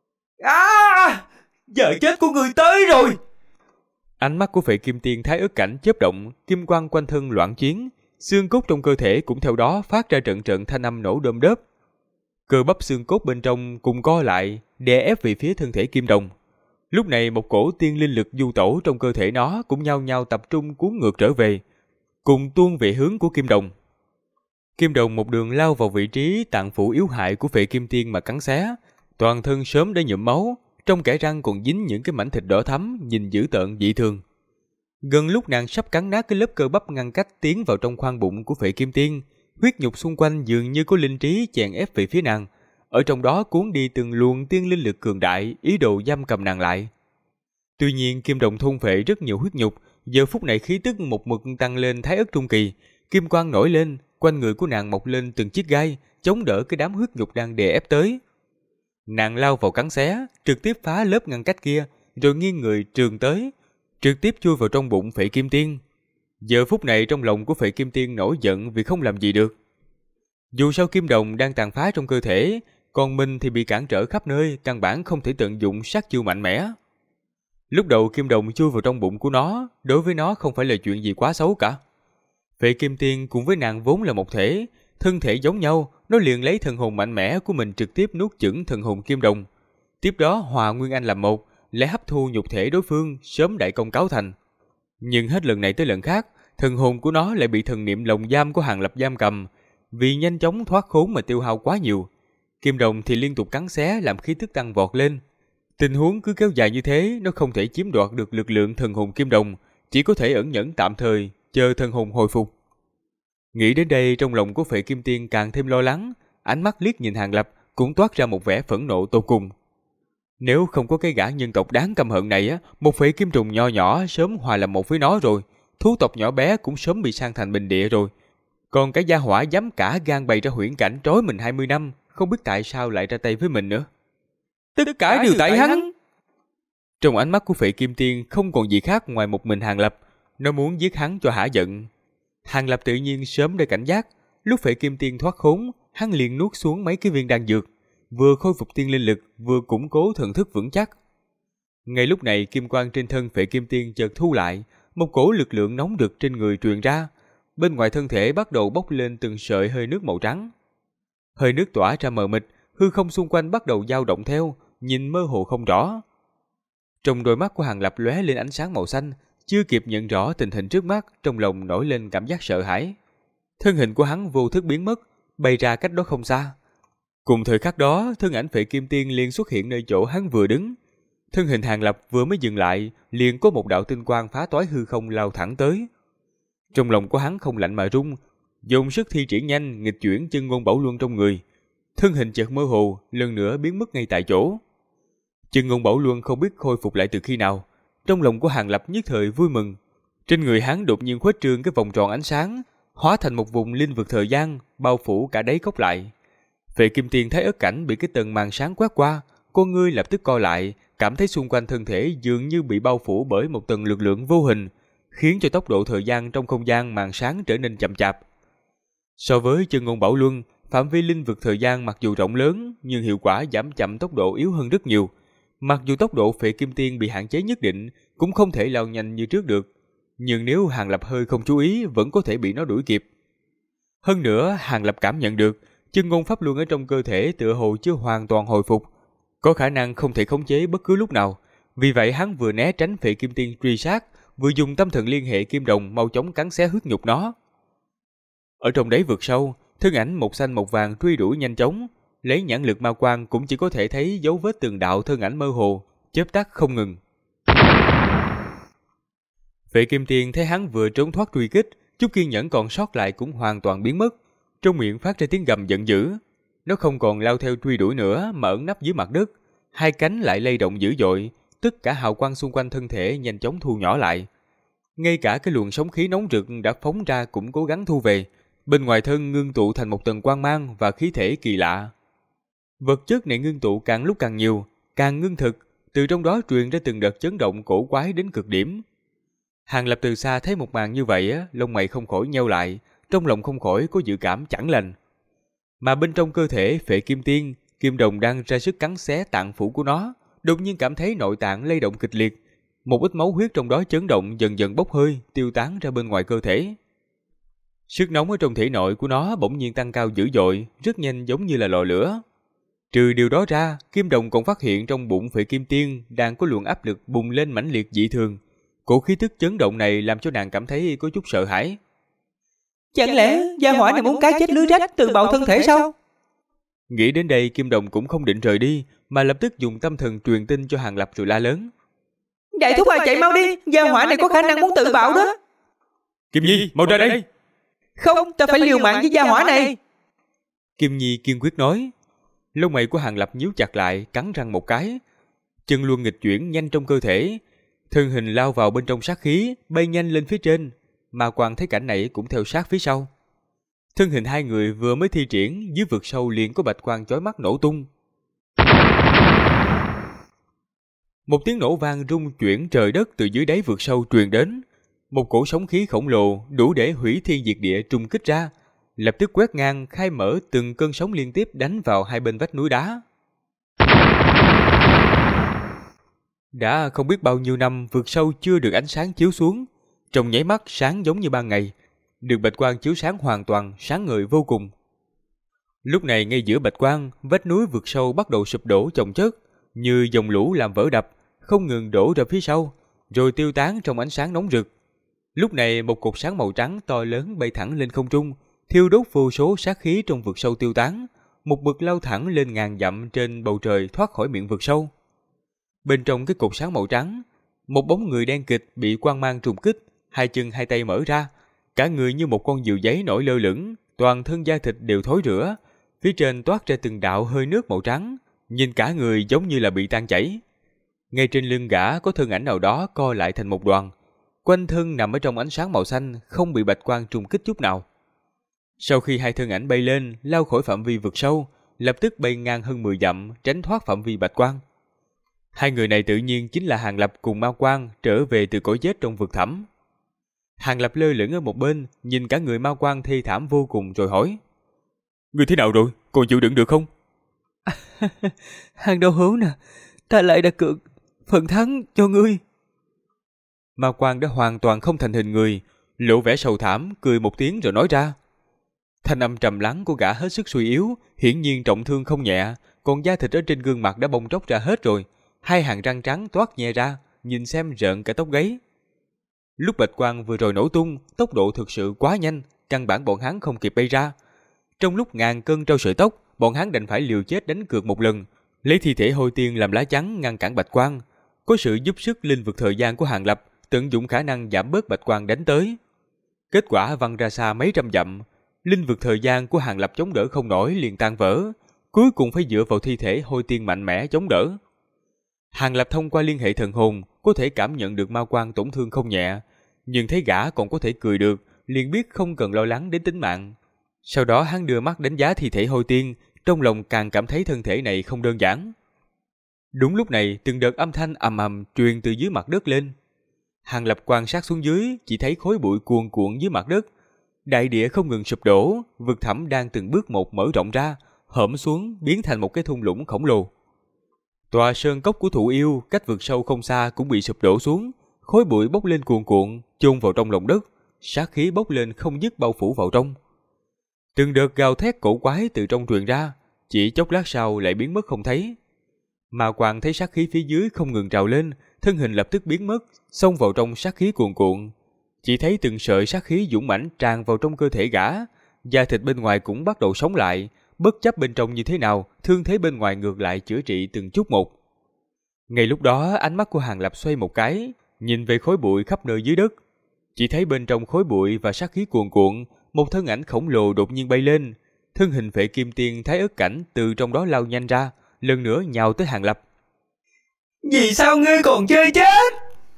Giờ chết của người tới rồi! Ánh mắt của Phệ Kim Tiên Thái Ức cảnh chớp động, kim quang quanh thân loạn chiến, xương cốt trong cơ thể cũng theo đó phát ra trận trận thanh âm nổ đom đớp. Cơ bắp xương cốt bên trong cùng co lại, đè ép về phía thân thể kim đồng. Lúc này một cổ tiên linh lực du tẩu trong cơ thể nó cũng nhao nhao tập trung cuốn ngược trở về, cùng tuôn về hướng của kim đồng. Kim đồng một đường lao vào vị trí tạng phủ yếu hại của Phệ Kim Tiên mà cắn xé, toàn thân sớm đã nhuộm máu, trong kẽ răng còn dính những cái mảnh thịt đỏ thắm nhìn dữ tợn dị thường. Gần lúc nàng sắp cắn nát cái lớp cơ bắp ngăn cách tiến vào trong khoang bụng của Phệ Kim Tiên, huyết nhục xung quanh dường như có linh trí chèn ép về phía nàng, ở trong đó cuốn đi từng luồng tiên linh lực cường đại, ý đồ giam cầm nàng lại. Tuy nhiên kim đồng thôn phệ rất nhiều huyết nhục, giờ phút này khí tức một mực tăng lên Thái Ức trung kỳ, kim quang nổi lên, quanh người của nàng mọc lên từng chiếc gai, chống đỡ cái đám huyết nhục đang đè ép tới. Nàng lao vào cắn xé, trực tiếp phá lớp ngăn cách kia, rồi nghiêng người trường tới, trực tiếp chui vào trong bụng Phệ Kim Tiên. Giờ phút này trong lòng của Phệ Kim Tiên nổi giận vì không làm gì được. Dù sao kim đồng đang tàn phá trong cơ thể, còn mình thì bị cản trở khắp nơi, căn bản không thể tận dụng sát chiêu mạnh mẽ. Lúc đầu kim đồng chui vào trong bụng của nó, đối với nó không phải là chuyện gì quá xấu cả. Phệ Kim Tiên cùng với nàng vốn là một thể, thân thể giống nhau, nó liền lấy thần hồn mạnh mẽ của mình trực tiếp nuốt chửng thần hồn kim đồng. Tiếp đó hòa nguyên anh làm một, lại hấp thu nhục thể đối phương, sớm đại công cáo thành. Nhưng hết lần này tới lần khác, thần hồn của nó lại bị thần niệm lồng giam của Hàng Lập giam cầm, vì nhanh chóng thoát khốn mà tiêu hao quá nhiều. Kim đồng thì liên tục cắn xé làm khí tức tăng vọt lên. Tình huống cứ kéo dài như thế, nó không thể chiếm đoạt được lực lượng thần hồn kim đồng, chỉ có thể ẩn nhẫn tạm thời, chờ thần hồn hồi phục. Nghĩ đến đây trong lòng của Phệ Kim Tiên càng thêm lo lắng, ánh mắt liếc nhìn Hàng Lập cũng toát ra một vẻ phẫn nộ tột cùng. Nếu không có cái gã nhân tộc đáng căm hận này một phệ kim trùng nho nhỏ sớm hòa làm một với nó rồi, thú tộc nhỏ bé cũng sớm bị san thành bình địa rồi. Còn cái gia hỏa dám cả gan bày ra huyễn cảnh trói mình 20 năm, không biết tại sao lại ra tay với mình nữa. Tất cả đều tại hắn. Trong ánh mắt của Phệ Kim Tiên không còn gì khác ngoài một mình Hàng Lập, nó muốn giết hắn cho hả giận. Hàng Lập tự nhiên sớm đã cảnh giác, lúc Phệ Kim Tiên thoát khốn, hắn liền nuốt xuống mấy cái viên đan dược, vừa khôi phục tiên linh lực, vừa củng cố thần thức vững chắc. Ngay lúc này kim quang trên thân Phệ Kim Tiên chợt thu lại, một cổ lực lượng nóng rực trên người truyền ra, bên ngoài thân thể bắt đầu bốc lên từng sợi hơi nước màu trắng. Hơi nước tỏa ra mờ mịt, hư không xung quanh bắt đầu dao động theo, nhìn mơ hồ không rõ. Trong đôi mắt của Hàng Lập lóe lên ánh sáng màu xanh, chưa kịp nhận rõ tình hình trước mắt, trong lòng nổi lên cảm giác sợ hãi. Thân hình của hắn vô thức biến mất, bay ra cách đó không xa. Cùng thời khắc đó, thân ảnh Phệ Kim Tiên liền xuất hiện nơi chỗ hắn vừa đứng. Thân hình Hàng Lập vừa mới dừng lại, liền có một đạo tinh quang phá toái hư không lao thẳng tới. Trong lòng của hắn không lạnh mà rung, dùng sức thi triển nhanh, nghịch chuyển chân ngôn bảo luân trong người. Thân hình chợt mơ hồ, lần nữa biến mất ngay tại chỗ. Chân ngôn bảo luân không biết khôi phục lại từ khi nào. Trong lòng của Hàng Lập nhất thời vui mừng. Trên người hắn đột nhiên khuếch trương cái vòng tròn ánh sáng, hóa thành một vùng linh vực thời gian, bao phủ cả đáy cốc lại. Phệ Kim Tiên thấy ớt cảnh bị cái tầng màn sáng quét qua, con ngươi lập tức co lại, cảm thấy xung quanh thân thể dường như bị bao phủ bởi một tầng lực lượng vô hình, khiến cho tốc độ thời gian trong không gian màn sáng trở nên chậm chạp. So với Chân Ngôn Bảo Luân, phạm vi linh vực thời gian mặc dù rộng lớn nhưng hiệu quả giảm chậm tốc độ yếu hơn rất nhiều. Mặc dù tốc độ Phệ Kim Tiên bị hạn chế nhất định, cũng không thể lao nhanh như trước được, nhưng nếu Hàng Lập hơi không chú ý vẫn có thể bị nó đuổi kịp. Hơn nữa, Hàng Lập cảm nhận được chân ngôn pháp luân ở trong cơ thể tựa hồ chưa hoàn toàn hồi phục, có khả năng không thể khống chế bất cứ lúc nào. Vì vậy hắn vừa né tránh Phệ Kim Tiên truy sát, vừa dùng tâm thần liên hệ kim đồng mau chóng cắn xé huyết nhục nó. Ở trong đáy vực sâu, thân ảnh một xanh một vàng truy đuổi nhanh chóng, lấy nhãn lực ma quang cũng chỉ có thể thấy dấu vết từng đạo thân ảnh mơ hồ, chớp tắt không ngừng. Phệ Kim Tiên thấy hắn vừa trốn thoát truy kích, chút kiên nhẫn còn sót lại cũng hoàn toàn biến mất, trong miệng phát ra tiếng gầm giận dữ. Nó không còn lao theo truy đuổi nữa mà ẩn nấp dưới mặt đất, hai cánh lại lay động dữ dội, tất cả hào quang xung quanh thân thể nhanh chóng thu nhỏ lại. Ngay cả cái luồng sóng khí nóng rực đã phóng ra cũng cố gắng thu về, bên ngoài thân ngưng tụ thành một tầng quang mang và khí thể kỳ lạ. Vật chất này ngưng tụ càng lúc càng nhiều, càng ngưng thực, từ trong đó truyền ra từng đợt chấn động cổ quái đến cực điểm. Hàng Lập từ xa thấy một màn như vậy, lông mày không khỏi nheo lại, trong lòng không khỏi có dự cảm chẳng lành. Mà bên trong cơ thể Phệ Kim Tiên, kim đồng đang ra sức cắn xé tạng phủ của nó, đột nhiên cảm thấy nội tạng lay động kịch liệt, một ít máu huyết trong đó chấn động dần dần bốc hơi, tiêu tán ra bên ngoài cơ thể. Sức nóng ở trong thể nội của nó bỗng nhiên tăng cao dữ dội, rất nhanh giống như là lò lửa. Trừ điều đó ra, kim đồng còn phát hiện trong bụng Phệ Kim Tiên đang có luồng áp lực bùng lên mãnh liệt dị thường. Cổ khí tức chấn động này làm cho nàng cảm thấy có chút sợ hãi. Chẳng lẽ gia hỏa này muốn cá chết lưới rách từ bạo thân thể sao? Nghĩ đến đây, kim đồng cũng không định rời đi, mà lập tức dùng tâm thần truyền tin cho Hàng Lập rồi la lớn. Đại thúc à, chạy mau đi, gia hỏa này có khả năng muốn tự bạo đó. Kim Nhi, mau ra đây. Không, ta phải liều mạng với gia hỏa này. Kim Nhi kiên quyết nói. Lông mày của Hàng Lập nhíu chặt lại, cắn răng một cái. Chân luân nghịch chuyển nhanh trong cơ thể, thân hình lao vào bên trong sát khí, bay nhanh lên phía trên. Ma Quang thấy cảnh này cũng theo sát phía sau. Thân hình hai người vừa mới thi triển, dưới vực sâu liền có bạch quang chói mắt nổ tung. Một tiếng nổ vang rung chuyển trời đất từ dưới đáy vực sâu truyền đến. Một cổ sóng khí khổng lồ đủ để hủy thiên diệt địa trùng kích ra, lập tức quét ngang khai mở từng cơn sóng liên tiếp đánh vào hai bên vách núi đá. Đã không biết bao nhiêu năm vực sâu chưa được ánh sáng chiếu xuống, trong nháy mắt sáng giống như ban ngày, được bạch quang chiếu sáng hoàn toàn, sáng ngời vô cùng. Lúc này ngay giữa bạch quang, vách núi vực sâu bắt đầu sụp đổ chồng chất, như dòng lũ làm vỡ đập, không ngừng đổ ra phía sau, rồi tiêu tán trong ánh sáng nóng rực. Lúc này một cột sáng màu trắng to lớn bay thẳng lên không trung, thiêu đốt vô số sát khí trong vực sâu tiêu tán, một mực lao thẳng lên ngàn dặm trên bầu trời thoát khỏi miệng vực sâu. Bên trong cái cột sáng màu trắng, một bóng người đen kịt bị quang mang trùng kích, hai chân hai tay mở ra, cả người như một con diều giấy nổi lơ lửng, toàn thân da thịt đều thối rữa, phía trên toát ra từng đạo hơi nước màu trắng, nhìn cả người giống như là bị tan chảy. Ngay trên lưng gã có thân ảnh nào đó co lại thành một đoàn, quanh thân nằm ở trong ánh sáng màu xanh, không bị bạch quang trùng kích chút nào. Sau khi hai thân ảnh bay lên, lao khỏi phạm vi vực sâu, lập tức bay ngang hơn 10 dặm, tránh thoát phạm vi bạch quang. Hai người này tự nhiên chính là Hàng Lập cùng Ma Quang trở về từ cõi chết trong vực thẳm. Hàng Lập lơ lửng ở một bên, nhìn cả người Ma Quang thê thảm vô cùng rồi hỏi: "Ngươi thế nào rồi? Còn chịu đựng được không?" Hàng Đau Hữu nè, ta lại đã cược phần thắng cho ngươi. Ma Quang đã hoàn toàn không thành hình người, lộ vẻ sầu thảm, cười một tiếng rồi nói ra. Thanh âm trầm lắng của gã hết sức suy yếu, hiển nhiên trọng thương không nhẹ, còn da thịt ở trên gương mặt đã bong tróc ra hết rồi, hai hàng răng trắng toát nhè ra, nhìn xem rợn cả tóc gáy. Lúc bạch quang vừa rồi nổ tung, tốc độ thực sự quá nhanh, căn bản bọn hắn không kịp bay ra. Trong lúc ngàn cân treo sợi tóc, bọn hắn đành phải liều chết đánh cược một lần, lấy thi thể Hôi Tiên làm lá chắn ngăn cản bạch quang. Có sự giúp sức linh vực thời gian của Hàng Lập, tận dụng khả năng giảm bớt bạch quang đánh tới. Kết quả văng ra xa mấy trăm dặm, linh vực thời gian của Hàng Lập chống đỡ không nổi liền tan vỡ, cuối cùng phải dựa vào thi thể Hôi Tiên mạnh mẽ chống đỡ. Hàng Lập thông qua liên hệ thần hồn có thể cảm nhận được Ma Quang tổn thương không nhẹ, nhưng thấy gã còn có thể cười được, liền biết không cần lo lắng đến tính mạng. Sau đó hắn đưa mắt đánh giá thi thể Hôi Tiên, trong lòng càng cảm thấy thân thể này không đơn giản. Đúng lúc này, từng đợt âm thanh ầm ầm truyền từ dưới mặt đất lên. Hàng Lập quan sát xuống dưới, chỉ thấy khói bụi cuồn cuộn dưới mặt đất. Đại địa không ngừng sụp đổ, vực thẳm đang từng bước một mở rộng ra, hõm xuống biến thành một cái thung lũng khổng lồ. Tòa sơn cốc của Thụ Yêu cách vực sâu không xa cũng bị sụp đổ xuống, khói bụi bốc lên cuồn cuộn, chôn vào trong lòng đất, sát khí bốc lên không dứt bao phủ vào trong. Từng đợt gào thét cổ quái từ trong truyền ra, chỉ chốc lát sau lại biến mất không thấy. Ma Quang thấy sát khí phía dưới không ngừng trào lên, thân hình lập tức biến mất, xông vào trong sát khí cuồn cuộn. Chỉ thấy từng sợi sát khí dũng mãnh tràn vào trong cơ thể gã, da thịt bên ngoài cũng bắt đầu sống lại, bất chấp bên trong như thế nào, thương thế bên ngoài ngược lại chữa trị từng chút một. Ngay lúc đó, ánh mắt của Hàng Lập xoay một cái, nhìn về khói bụi khắp nơi dưới đất. Chỉ thấy bên trong khói bụi và sát khí cuồn cuộn, một thân ảnh khổng lồ đột nhiên bay lên, thân hình Phệ Kim Tiên Thái Ức Cảnh từ trong đó lao nhanh ra, lần nữa nhào tới Hàng Lập. Vì sao ngươi còn chơi chết?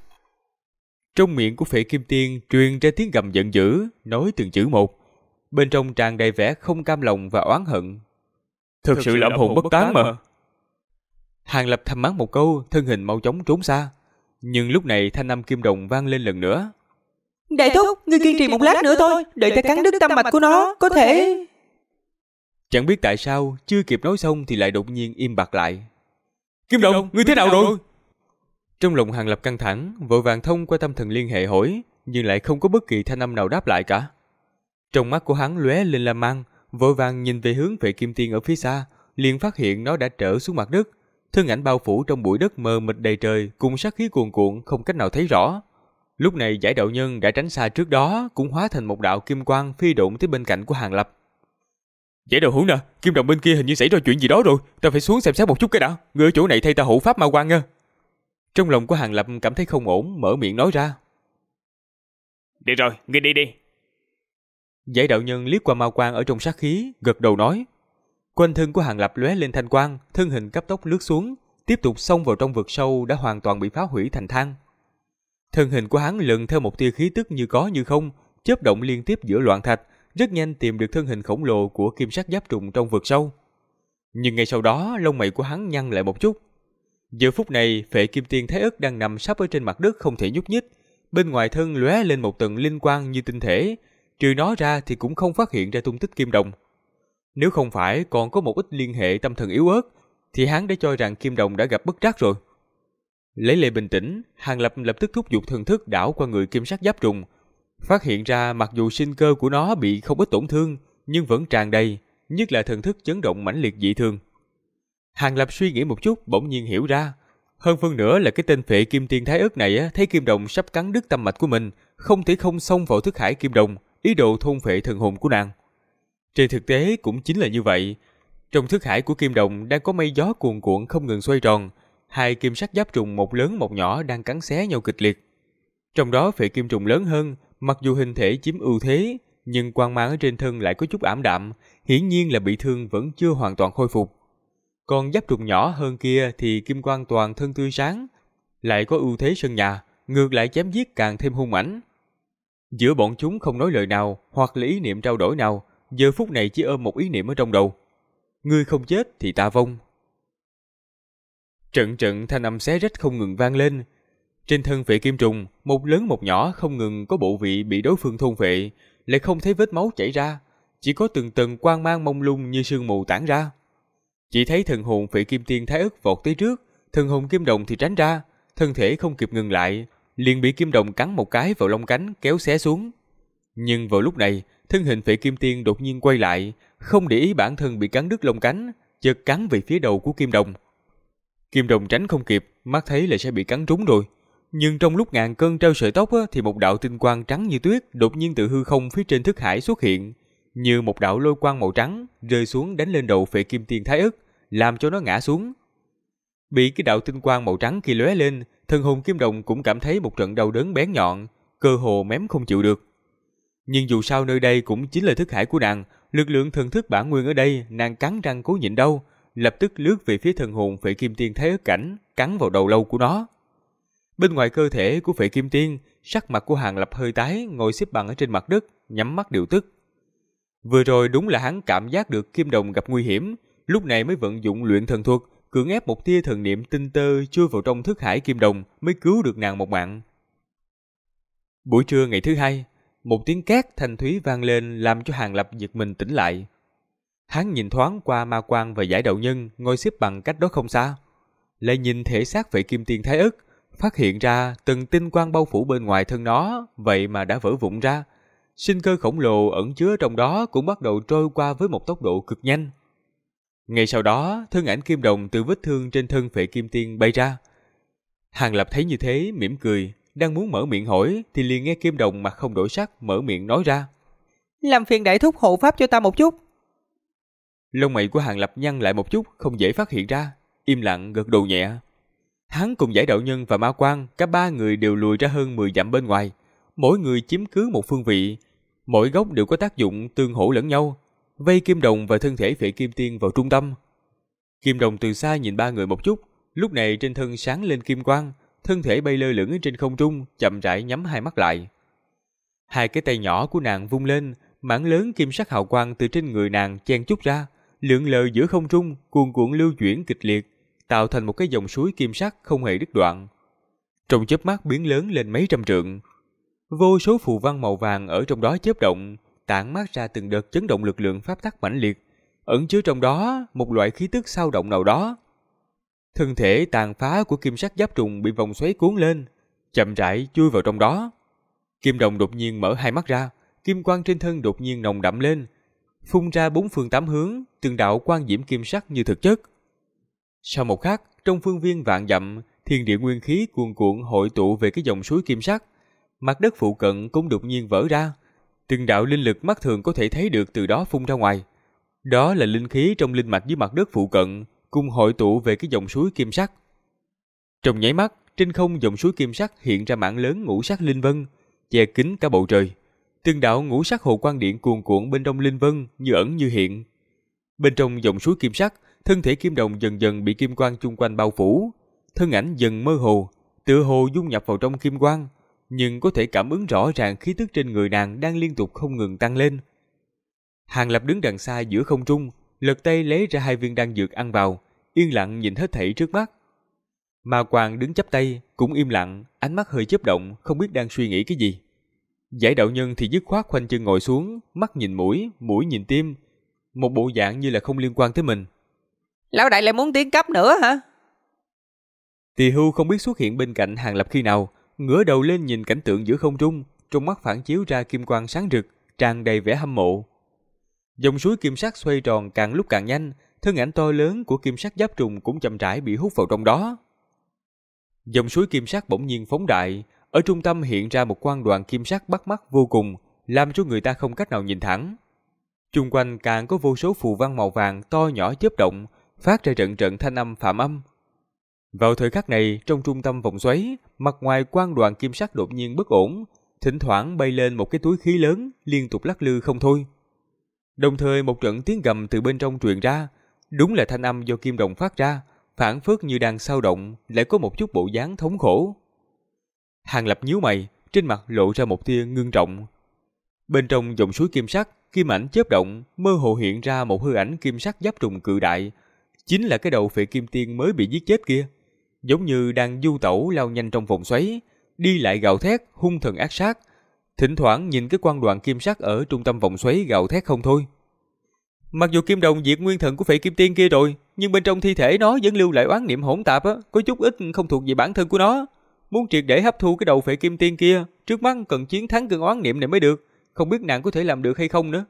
Trong miệng của Phệ Kim Tiên truyền ra tiếng gầm giận dữ, nói từng chữ một, bên trong tràn đầy vẻ không cam lòng và oán hận. Thực sự là âm hồn bất tán mà. Hàng Lập thầm mắng một câu, thân hình mau chóng trốn xa. Nhưng lúc này thanh âm Kim Đồng vang lên lần nữa. Đại thúc, ngươi kiên trì một lát nữa thôi, đợi ta cắn đứt tâm mạch của nó, có thể... Chẳng biết tại sao, chưa kịp nói xong thì lại đột nhiên im bặt lại. Kim Đồng, ngươi thế nào rồi? Trong lòng Hàng Lập căng thẳng, vội vàng thông qua tâm thần liên hệ hỏi, nhưng lại không có bất kỳ thanh âm nào đáp lại cả. Trong mắt của hắn lóe lên lam mang, vội vàng nhìn về hướng Phệ Kim Tiên ở phía xa, liền phát hiện nó đã trở xuống mặt đất, thân ảnh bao phủ trong bụi đất mờ mịt đầy trời, cùng sát khí cuồn cuộn không cách nào thấy rõ. Lúc này Giải đạo nhân đã tránh xa trước đó, cũng hóa thành một đạo kim quang phi độn tới bên cạnh của Hàng Lập. Giải đạo hữu nè, Kim Đồng bên kia hình như xảy ra chuyện gì đó rồi, ta phải xuống xem xét một chút cái đã. Ngươi ở chỗ này thay ta hộ pháp ma quang nha. Trong lòng của Hàng Lập cảm thấy không ổn, mở miệng nói ra. Được rồi, ngươi đi đi. Giải đạo nhân liếc qua ma quang ở trong sát khí, gật đầu nói. Quanh thân của Hàng Lập lóe lên thanh quang, thân hình cấp tốc lướt xuống, tiếp tục xông vào trong vực sâu đã hoàn toàn bị phá hủy thành than. Thân hình của hắn lần theo một tia khí tức như có như không, chớp động liên tiếp giữa loạn thạch, rất nhanh tìm được thân hình khổng lồ của kim sắc giáp trùng trong vực sâu. Nhưng ngay sau đó, lông mày của hắn nhăn lại một chút. Giờ phút này, Phệ Kim Tiên Thái Ức đang nằm sắp ở trên mặt đất không thể nhúc nhích, bên ngoài thân lóe lên một tầng linh quang như tinh thể, trừ nó ra thì cũng không phát hiện ra tung tích Kim Đồng. Nếu không phải còn có một ít liên hệ tâm thần yếu ớt, thì hắn đã cho rằng Kim Đồng đã gặp bất trắc rồi. Lấy lại bình tĩnh, Hàng Lập lập tức thúc giục thần thức đảo qua người kim sắc giáp trùng, phát hiện ra mặc dù sinh cơ của nó bị không ít tổn thương, nhưng vẫn tràn đầy, nhất là thần thức chấn động mãnh liệt dị thường. Hàng Lập suy nghĩ một chút, bỗng nhiên hiểu ra, hơn phân nữa là cái tên Phệ Kim Tiên Thái Ức này thấy Kim Đồng sắp cắn đứt tâm mạch của mình, không thể không xông vào thức hải Kim Đồng, ý đồ thôn phệ thần hồn của nàng. Trên thực tế cũng chính là như vậy, trong thức hải của Kim Đồng đang có mây gió cuồn cuộn không ngừng xoay tròn, hai kim sắc giáp trùng một lớn một nhỏ đang cắn xé nhau kịch liệt. Trong đó Phệ Kim trùng lớn hơn, mặc dù hình thể chiếm ưu thế, nhưng quang mang ở trên thân lại có chút ảm đạm, hiển nhiên là bị thương vẫn chưa hoàn toàn khôi phục. Còn giáp trùng nhỏ hơn kia thì kim quang toàn thân tươi sáng, lại có ưu thế sân nhà, ngược lại chém giết càng thêm hung mãnh. Giữa bọn chúng không nói lời nào hoặc là ý niệm trao đổi nào, giờ phút này chỉ ôm một ý niệm ở trong đầu. Ngươi không chết thì ta vong. Trận trận thanh âm xé rách không ngừng vang lên. Trên thân Phệ Kim trùng, một lớn một nhỏ không ngừng có bộ vị bị đối phương thôn phệ, lại không thấy vết máu chảy ra, chỉ có từng tầng quang mang mông lung như sương mù tản ra. Chỉ thấy thần hồn Phệ Kim Tiên Thái Ức vọt tới trước, thần hồn Kim Đồng thì tránh ra, thân thể không kịp ngừng lại, liền bị Kim Đồng cắn một cái vào lông cánh kéo xé xuống. Nhưng vào lúc này, thân hình Phệ Kim Tiên đột nhiên quay lại, không để ý bản thân bị cắn đứt lông cánh, chợt cắn về phía đầu của Kim Đồng. Kim Đồng tránh không kịp, mắt thấy là sẽ bị cắn trúng rồi. Nhưng trong lúc ngàn cân treo sợi tóc thì một đạo tinh quang trắng như tuyết đột nhiên từ hư không phía trên thức hải xuất hiện, như một đạo lôi quang màu trắng rơi xuống đánh lên đầu Phệ Kim Tiên Thái Ức, làm cho nó ngã xuống. Bị cái đạo tinh quang màu trắng kia lóe lên, thần hồn Kim Đồng cũng cảm thấy một trận đau đớn bén nhọn, cơ hồ mém không chịu được. Nhưng dù sao nơi đây cũng chính là thức hải của nàng, lực lượng thần thức bản nguyên ở đây, nàng cắn răng cố nhịn đau, lập tức lướt về phía thần hồn Phệ Kim Tiên Thái Ức cảnh, cắn vào đầu lâu của nó. Bên ngoài cơ thể của Phệ Kim Tiên, sắc mặt của Hàng Lập hơi tái, ngồi xếp bằng ở trên mặt đất, nhắm mắt điều tức. Vừa rồi đúng là hắn cảm giác được Kim Đồng gặp nguy hiểm, lúc này mới vận dụng luyện thần thuật, cưỡng ép một tia thần niệm tinh tơ chui vào trong thức hải Kim Đồng mới cứu được nàng một mạng. Buổi trưa ngày thứ hai, một tiếng két thanh thúy vang lên làm cho Hàn Lập giật mình tỉnh lại. Hắn nhìn thoáng qua ma quan và giải đạo nhân ngồi xếp bằng cách đó không xa, lại nhìn thể xác Phệ Kim Tiên Thái Ức, phát hiện ra từng tinh quang bao phủ bên ngoài thân nó vậy mà đã vỡ vụn ra. Sinh cơ khổng lồ ẩn chứa trong đó cũng bắt đầu trôi qua với một tốc độ cực nhanh. Ngay sau đó, thân ảnh Kim Đồng từ vết thương trên thân Phệ Kim Tiên bay ra. Hàn Lập thấy như thế, mỉm cười, đang muốn mở miệng hỏi thì liền nghe Kim Đồng mặt không đổi sắc mở miệng nói ra: làm phiền đại thúc hộ pháp cho ta một chút. Lông mày của Hàn Lập nhăn lại một chút, không dễ phát hiện ra, im lặng gật đầu nhẹ. Hắn cùng giải đạo nhân và ma quan, cả ba người đều lùi ra hơn 10 dặm bên ngoài, mỗi người chiếm cứ một phương vị, mỗi góc đều có tác dụng tương hỗ lẫn nhau, vây Kim Đồng và thân thể Phệ Kim Tiên vào trung tâm. Kim Đồng từ xa nhìn ba người một chút, lúc này trên thân sáng lên kim quang, thân thể bay lơ lửng trên không trung, chậm rãi nhắm hai mắt lại. Hai cái tay nhỏ của nàng vung lên, mảng lớn kim sắc hào quang từ trên người nàng chen chúc ra, lượn lờ giữa không trung, cuồn cuộn lưu chuyển kịch liệt, tạo thành một cái dòng suối kim sắc không hề đứt đoạn. Trong chớp mắt biến lớn lên mấy trăm trượng. Vô số phù văn màu vàng ở trong đó chớp động, tản mát ra từng đợt chấn động lực lượng pháp tắc mãnh liệt, ẩn chứa trong đó một loại khí tức sao động nào đó. Thân thể tàn phá của kim sắc giáp trùng bị vòng xoáy cuốn lên, chậm rãi chui vào trong đó. Kim Đồng đột nhiên mở hai mắt ra, kim quang trên thân đột nhiên nồng đậm lên, phun ra bốn phương tám hướng, từng đạo quang diễm kim sắc như thực chất. Sau một khắc, trong phương viên vạn dặm, thiên địa nguyên khí cuồn cuộn hội tụ về cái dòng suối kim sắc, mặt đất phụ cận cũng đột nhiên vỡ ra, từng đạo linh lực mắt thường có thể thấy được từ đó phun ra ngoài. Đó là linh khí trong linh mạch dưới mặt đất phụ cận, cùng hội tụ về cái dòng suối kim sắc. Trong nháy mắt, trên không dòng suối kim sắc hiện ra mảng lớn ngũ sắc linh vân, che kín cả bầu trời. Từng đạo ngũ sắc hồ quang điện cuồn cuộn bên trong linh vân như ẩn như hiện. Bên trong dòng suối kim sắc, thân thể Kim Đồng dần dần bị kim quang chung quanh bao phủ, thân ảnh dần mơ hồ, tựa hồ dung nhập vào trong kim quang, nhưng có thể cảm ứng rõ ràng khí tức trên người nàng đang liên tục không ngừng tăng lên. Hàn Lập đứng đằng xa giữa không trung, lật tay lấy ra 2 viên đan dược ăn vào, yên lặng nhìn hết thảy trước mắt. Ma Quang đứng chắp tay, cũng im lặng, ánh mắt hơi chớp động, không biết đang suy nghĩ cái gì. Giải đạo nhân thì dứt khoát khoanh chân ngồi xuống, mắt nhìn mũi, mũi nhìn tim, một bộ dạng như là không liên quan tới mình. Lão đại lại muốn tiến cấp nữa hả? Tỳ Hưu không biết xuất hiện bên cạnh Hàn Lập khi nào, ngửa đầu lên nhìn cảnh tượng giữa không trung, trong mắt phản chiếu ra kim quang sáng rực, tràn đầy vẻ hâm mộ. Dòng suối kim sắc xoay tròn càng lúc càng nhanh, thân ảnh to lớn của kim sắc giáp trùng cũng chậm rãi bị hút vào trong đó. Dòng suối kim sắc bỗng nhiên phóng đại, ở trung tâm hiện ra một quang đoàn kim sắc bắt mắt vô cùng, làm cho người ta không cách nào nhìn thẳng. Chung quanh càng có vô số phù văn màu vàng to nhỏ chớp động, phát ra trận trận thanh âm phạm âm. Vào thời khắc này, trong trung tâm vòng xoáy, mặt ngoài quang đoàn kim sắc đột nhiên bất ổn, thỉnh thoảng bay lên một cái túi khí lớn, liên tục lắc lư không thôi. Đồng thời một trận tiếng gầm từ bên trong truyền ra, đúng là thanh âm do Kim Đồng phát ra, phảng phất như đang xao động, lại có một chút bộ dáng thống khổ. Hàn Lập nhíu mày, trên mặt lộ ra một tia ngưng trọng. Bên trong dòng suối kim sắc, kim ảnh chớp động, mơ hồ hiện ra một hư ảnh kim sắc giáp trùng cự đại, chính là cái đầu Phệ Kim Tiên mới bị giết chết kia, giống như đang du tẩu lao nhanh trong vòng xoáy, đi lại gào thét, hung thần ác sát, thỉnh thoảng nhìn cái quang đoàn kim sắc ở trung tâm vòng xoáy gào thét không thôi. Mặc dù Kim Đồng diệt nguyên thần của Phệ Kim Tiên kia rồi, nhưng bên trong thi thể nó vẫn lưu lại oán niệm hỗn tạp có chút ít không thuộc về bản thân của nó. Muốn triệt để hấp thu cái đầu Phệ Kim Tiên kia, trước mắt cần chiến thắng cơn oán niệm này mới được, không biết nàng có thể làm được hay không nữa.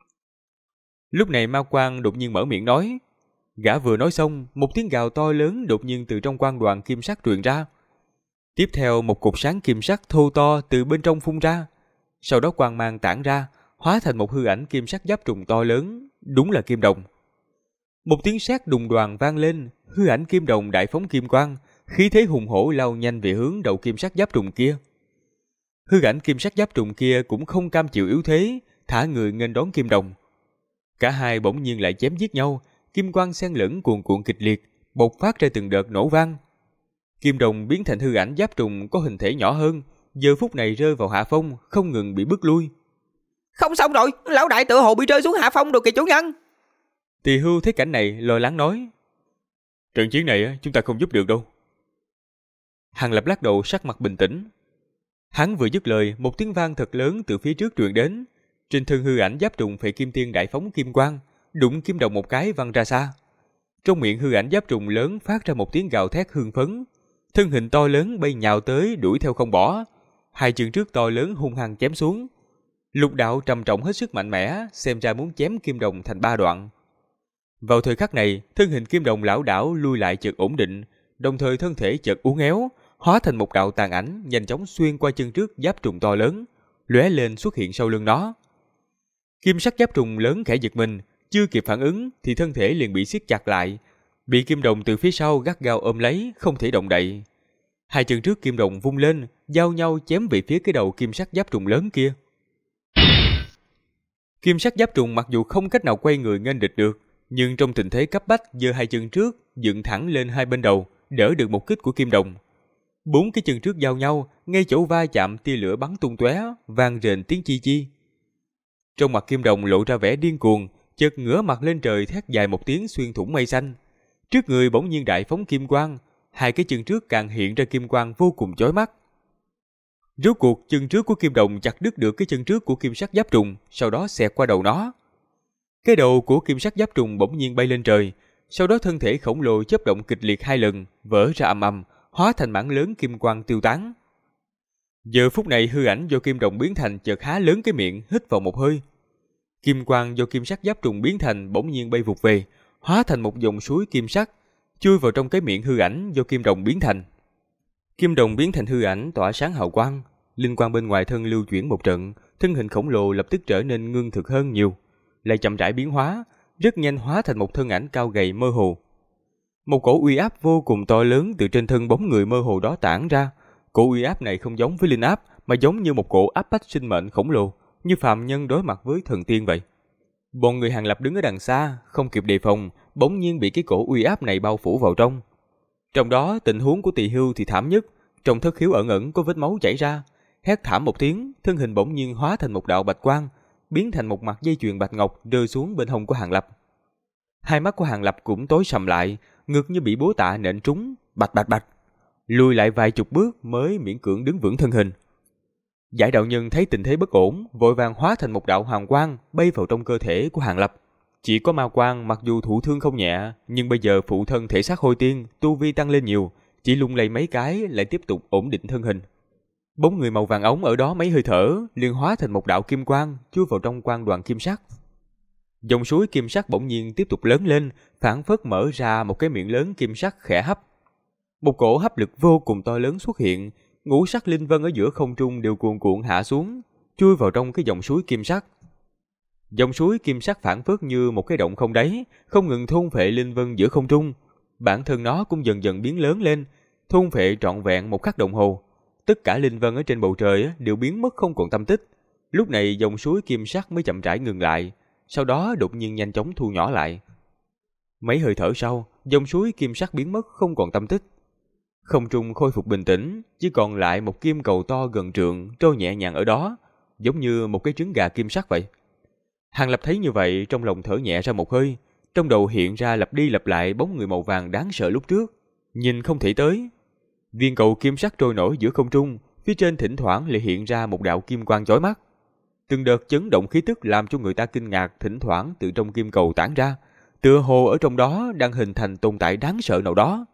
Lúc này Ma Quang đột nhiên mở miệng nói. Gã vừa nói xong, một tiếng gào to lớn đột nhiên từ trong quang đoàn kim sắc truyền ra. Tiếp theo một cột sáng kim sắc thô to từ bên trong phun ra, sau đó quang mang tản ra, hóa thành một hư ảnh kim sắc giáp trùng to lớn, đúng là Kim Đồng. Một tiếng sét đùng đoàng vang lên, hư ảnh Kim Đồng đại phóng kim quang, khí thế hùng hổ lao nhanh về hướng đầu kim sắc giáp trùng kia. Hư ảnh kim sắc giáp trùng kia cũng không cam chịu yếu thế, thả người nghênh đón Kim Đồng. Cả hai bỗng nhiên lại chém giết nhau, kim quang xen lẫn cuồn cuộn kịch liệt, bộc phát ra từng đợt nổ vang. Kim Đồng biến thành hư ảnh giáp trùng có hình thể nhỏ hơn, giờ phút này rơi vào hạ phong, không ngừng bị bước lui. Không xong rồi, lão đại tựa hồ bị rơi xuống hạ phong rồi kìa chủ nhân. Tỳ Hưu thấy cảnh này lo lắng nói. Trận chiến này chúng ta không giúp được đâu. Hàng Lập lắc đầu, sắc mặt bình tĩnh. Hắn vừa dứt lời, một tiếng vang thật lớn từ phía trước truyền đến. Trên thân hư ảnh giáp trùng Phệ Kim Tiên đại phóng kim quang, đụng kim đồng một cái văng ra xa. Trong miệng hư ảnh giáp trùng lớn phát ra một tiếng gào thét hưng phấn. Thân hình to lớn bay nhào tới, đuổi theo không bỏ. Hai chân trước to lớn hung hăng chém xuống. Lục đạo trầm trọng hết sức mạnh mẽ, xem ra muốn chém kim đồng thành 3 đoạn. Vào thời khắc này, thân hình kim đồng lảo đảo lui lại chợt ổn định, đồng thời thân thể chợt uốn éo, hóa thành một đạo tàn ảnh nhanh chóng xuyên qua chân trước giáp trùng to lớn, lóe lên xuất hiện sau lưng nó. Kim sắc giáp trùng lớn khẽ giật mình, chưa kịp phản ứng thì thân thể liền bị siết chặt lại, bị kim đồng từ phía sau gắt gao ôm lấy, không thể động đậy. Hai chân trước kim đồng vung lên, giao nhau chém về phía cái đầu kim sắc giáp trùng lớn kia. Kim sắc giáp trùng mặc dù không cách nào quay người nghênh địch được, nhưng trong tình thế cấp bách giơ hai chân trước dựng thẳng lên hai bên đầu, đỡ được một kích của kim đồng. 4 cái chân trước giao nhau, ngay chỗ va chạm tia lửa bắn tung tóe, vang rền tiếng chi chi. Trong mặt kim đồng lộ ra vẻ điên cuồng, chợt ngửa mặt lên trời thét dài một tiếng xuyên thủng mây xanh. Trước người bỗng nhiên đại phóng kim quang, hai cái chân trước càng hiện ra kim quang vô cùng chói mắt. Rốt cuộc chân trước của kim đồng chặt đứt được cái chân trước của kim sắc giáp trùng, sau đó xẹt qua đầu nó. Cái đầu của kim sắc giáp trùng bỗng nhiên bay lên trời, sau đó thân thể khổng lồ chớp động kịch liệt 2 lần, vỡ ra ầm ầm, hóa thành mảng lớn kim quang tiêu tán. Giờ phút này hư ảnh do kim đồng biến thành chợt há lớn cái miệng, hít vào một hơi. Kim quang do kim sắc giáp trùng biến thành bỗng nhiên bay vụt về, hóa thành một dòng suối kim sắc, chui vào trong cái miệng hư ảnh do kim đồng biến thành. Kim đồng biến thành hư ảnh tỏa sáng hào quang, linh quang bên ngoài thân lưu chuyển một trận, thân hình khổng lồ lập tức trở nên ngưng thực hơn nhiều, lại chậm rãi biến hóa, rất nhanh hóa thành một thân ảnh cao gầy mơ hồ. Một cổ uy áp vô cùng to lớn từ trên thân bóng người mơ hồ đó tản ra. Cổ uy áp này không giống với linh áp, mà giống như một cổ áp bách sinh mệnh khổng lồ, như phàm nhân đối mặt với thần tiên vậy. Bọn người Hàng Lập đứng ở đằng xa, không kịp đề phòng, bỗng nhiên bị cái cổ uy áp này bao phủ vào trong. Trong đó tình huống của Tỳ Hưu thì thảm nhất, trong thất khiếu ẩn ẩn có vết máu chảy ra, hét thảm một tiếng, thân hình bỗng nhiên hóa thành một đạo bạch quang, biến thành một mặt dây chuyền bạch ngọc rơi xuống bên hông của Hàng Lập. Hai mắt của Hàng Lập cũng tối sầm lại, ngực như bị búa tạ nện trúng, bạch bạch bạch, lùi lại vài chục bước mới miễn cưỡng đứng vững thân hình. Giải đạo nhân thấy tình thế bất ổn, vội vàng hóa thành một đạo hoàng quang bay vào trong cơ thể của Hàng Lập. Chỉ có ma quang mặc dù thụ thương không nhẹ, nhưng bây giờ phụ thân thể xác hôi tiên, tu vi tăng lên nhiều, chỉ lung lay mấy cái lại tiếp tục ổn định thân hình. Bóng người màu vàng ống ở đó mấy hơi thở, liền hóa thành một đạo kim quang chui vào trong quang đoàn kim sắc. Dòng suối kim sắc bỗng nhiên tiếp tục lớn lên, phảng phất mở ra một cái miệng lớn kim sắc khẽ hấp. Một cổ hấp lực vô cùng to lớn xuất hiện, ngũ sắc linh vân ở giữa không trung đều cuồn cuộn hạ xuống, chui vào trong cái dòng suối kim sắc. Dòng suối kim sắc phảng phất như một cái động không đáy, không ngừng thôn phệ linh vân giữa không trung. Bản thân nó cũng dần dần biến lớn lên, thôn phệ trọn vẹn một khắc đồng hồ. Tất cả linh vân ở trên bầu trời đều biến mất không còn tâm tích. Lúc này dòng suối kim sắc mới chậm rãi ngừng lại, sau đó đột nhiên nhanh chóng thu nhỏ lại. Mấy hơi thở sau, dòng suối kim sắc biến mất không còn tâm tích. Không trung khôi phục bình tĩnh, chỉ còn lại một kim cầu to gần trượng trôi nhẹ nhàng ở đó, giống như một cái trứng gà kim sắc vậy. Hàng Lập thấy như vậy, trong lòng thở nhẹ ra một hơi, trong đầu hiện ra lặp đi lặp lại bóng người màu vàng đáng sợ lúc trước, nhìn không thể tới. Viên cầu kim sắc trôi nổi giữa không trung, phía trên thỉnh thoảng lại hiện ra một đạo kim quang chói mắt. Từng đợt chấn động khí tức làm cho người ta kinh ngạc, thỉnh thoảng từ trong kim cầu tản ra, tựa hồ ở trong đó đang hình thành tồn tại đáng sợ nào đó.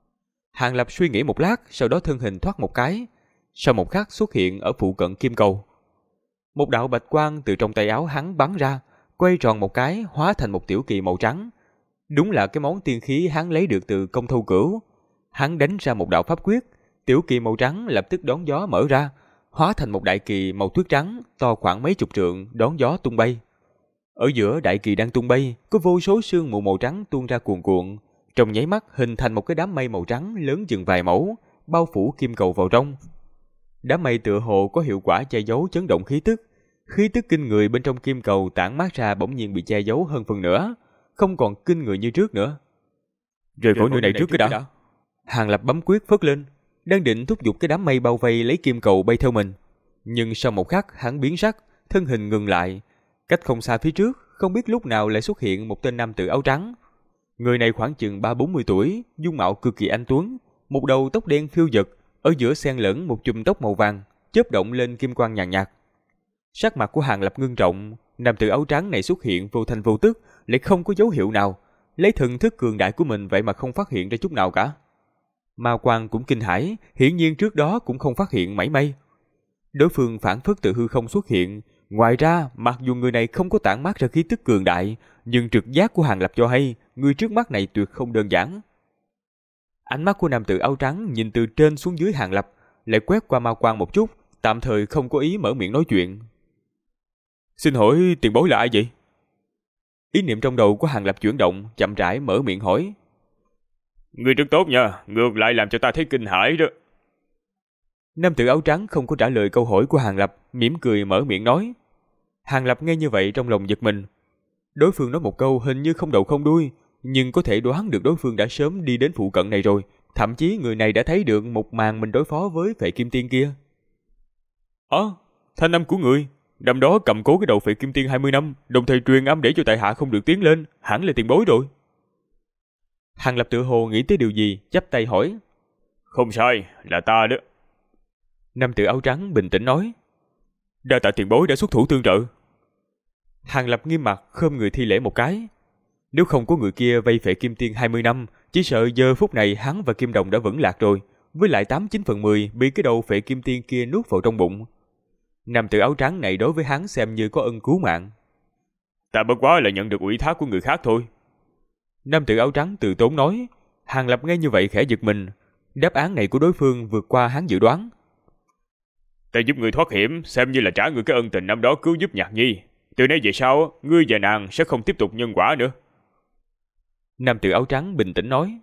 Hàng Lập suy nghĩ một lát, sau đó thân hình thoát một cái, sau một khắc xuất hiện ở phụ cận kim cầu. Một đạo bạch quang từ trong tay áo hắn bắn ra, quay tròn một cái, hóa thành một tiểu kỳ màu trắng. Đúng là cái món tiên khí hắn lấy được từ Công Thâu Cửu. Hắn đánh ra một đạo pháp quyết, tiểu kỳ màu trắng lập tức đón gió mở ra, hóa thành một đại kỳ màu tuyết trắng, to khoảng mấy chục trượng, đón gió tung bay. Ở giữa đại kỳ đang tung bay, có vô số sương mù màu trắng tuôn ra cuồn cuộn, trong nháy mắt hình thành một cái đám mây màu trắng lớn chừng vài mẫu, bao phủ kim cầu vào trong. Đám mây tựa hồ có hiệu quả che giấu chấn động khí tức kinh người bên trong kim cầu tản mát ra bỗng nhiên bị che giấu hơn phần nữa, không còn kinh người như trước nữa. Rời khỏi nơi này trước cái đã. Hàng Lập bấm quyết phất lên, đang định thúc giục cái đám mây bao vây lấy kim cầu bay theo mình, nhưng sau một khắc hắn biến sắc, thân hình ngừng lại. Cách không xa phía trước, không biết lúc nào lại xuất hiện một tên nam tử áo trắng. Người này khoảng chừng 30-40 tuổi, dung mạo cực kỳ anh tuấn, một đầu tóc đen phiêu dật, ở giữa xen lẫn một chùm tóc màu vàng, chớp động lên kim quang nhàn nhạt. Sắc mặt của Hàng Lập ngưng trọng, nam tử áo trắng này xuất hiện vô thanh vô tức, lại không có dấu hiệu nào, lấy thần thức cường đại của mình vậy mà không phát hiện ra chút nào cả. Mao Quang cũng kinh hãi, hiển nhiên trước đó cũng không phát hiện mảy may. Đối phương phản phất từ hư không xuất hiện, ngoài ra mặc dù người này không có tản mát ra khí tức cường đại, nhưng trực giác của Hàng Lập cho hay, người trước mắt này tuyệt không đơn giản. Ánh mắt của nam tử áo trắng nhìn từ trên xuống dưới Hàng Lập, lại quét qua Mao Quang một chút, tạm thời không có ý mở miệng nói chuyện. Xin hỏi tiền bối là ai vậy? Ý niệm trong đầu của Hàng Lập chuyển động, chậm rãi mở miệng hỏi. Ngươi rất tốt nha, ngược lại làm cho ta thấy kinh hãi đó. Nam tử áo trắng không có trả lời câu hỏi của Hàng Lập, mỉm cười mở miệng nói. Hàng Lập nghe như vậy trong lòng giật mình. Đối phương nói một câu hình như không đầu không đuôi, nhưng có thể đoán được đối phương đã sớm đi đến phụ cận này rồi, thậm chí người này đã thấy được một màn mình đối phó với Phệ Kim Tiên kia. Thanh âm của người, năm đó cầm cố cái đầu Phệ Kim Tiên 20 năm, đồng thời truyền âm để cho tại hạ không được tiến lên, hẳn là tiền bối rồi. Hàng Lập tự hồ nghĩ tới điều gì, chắp tay hỏi. Không sai, là ta đó. Nam tử áo trắng bình tĩnh nói. Đa tạ tiền bối đã xuất thủ tương trợ. Hàng Lập nghiêm mặt khom người thi lễ một cái. Nếu không có người kia vây Phệ Kim Tiên 20 năm, chỉ sợ giờ phút này hắn và Kim Đồng đã vững lạc rồi, với lại 89/10 bị cái đầu Phệ Kim Tiên kia nuốt vào trong bụng. Nam tử áo trắng này đối với hắn xem như có ân cứu mạng. Ta bất quá là nhận được ủy thác của người khác thôi. Nam tử áo trắng từ tốn nói. Hàng Lập nghe như vậy khẽ giật mình. Đáp án này của đối phương vượt qua hắn dự đoán. Ta giúp người thoát hiểm, xem như là trả người cái ân tình năm đó cứu giúp Nhạc Nhi. Từ nay về sau, ngươi và nàng sẽ không tiếp tục nhân quả nữa. Nam tử áo trắng bình tĩnh nói.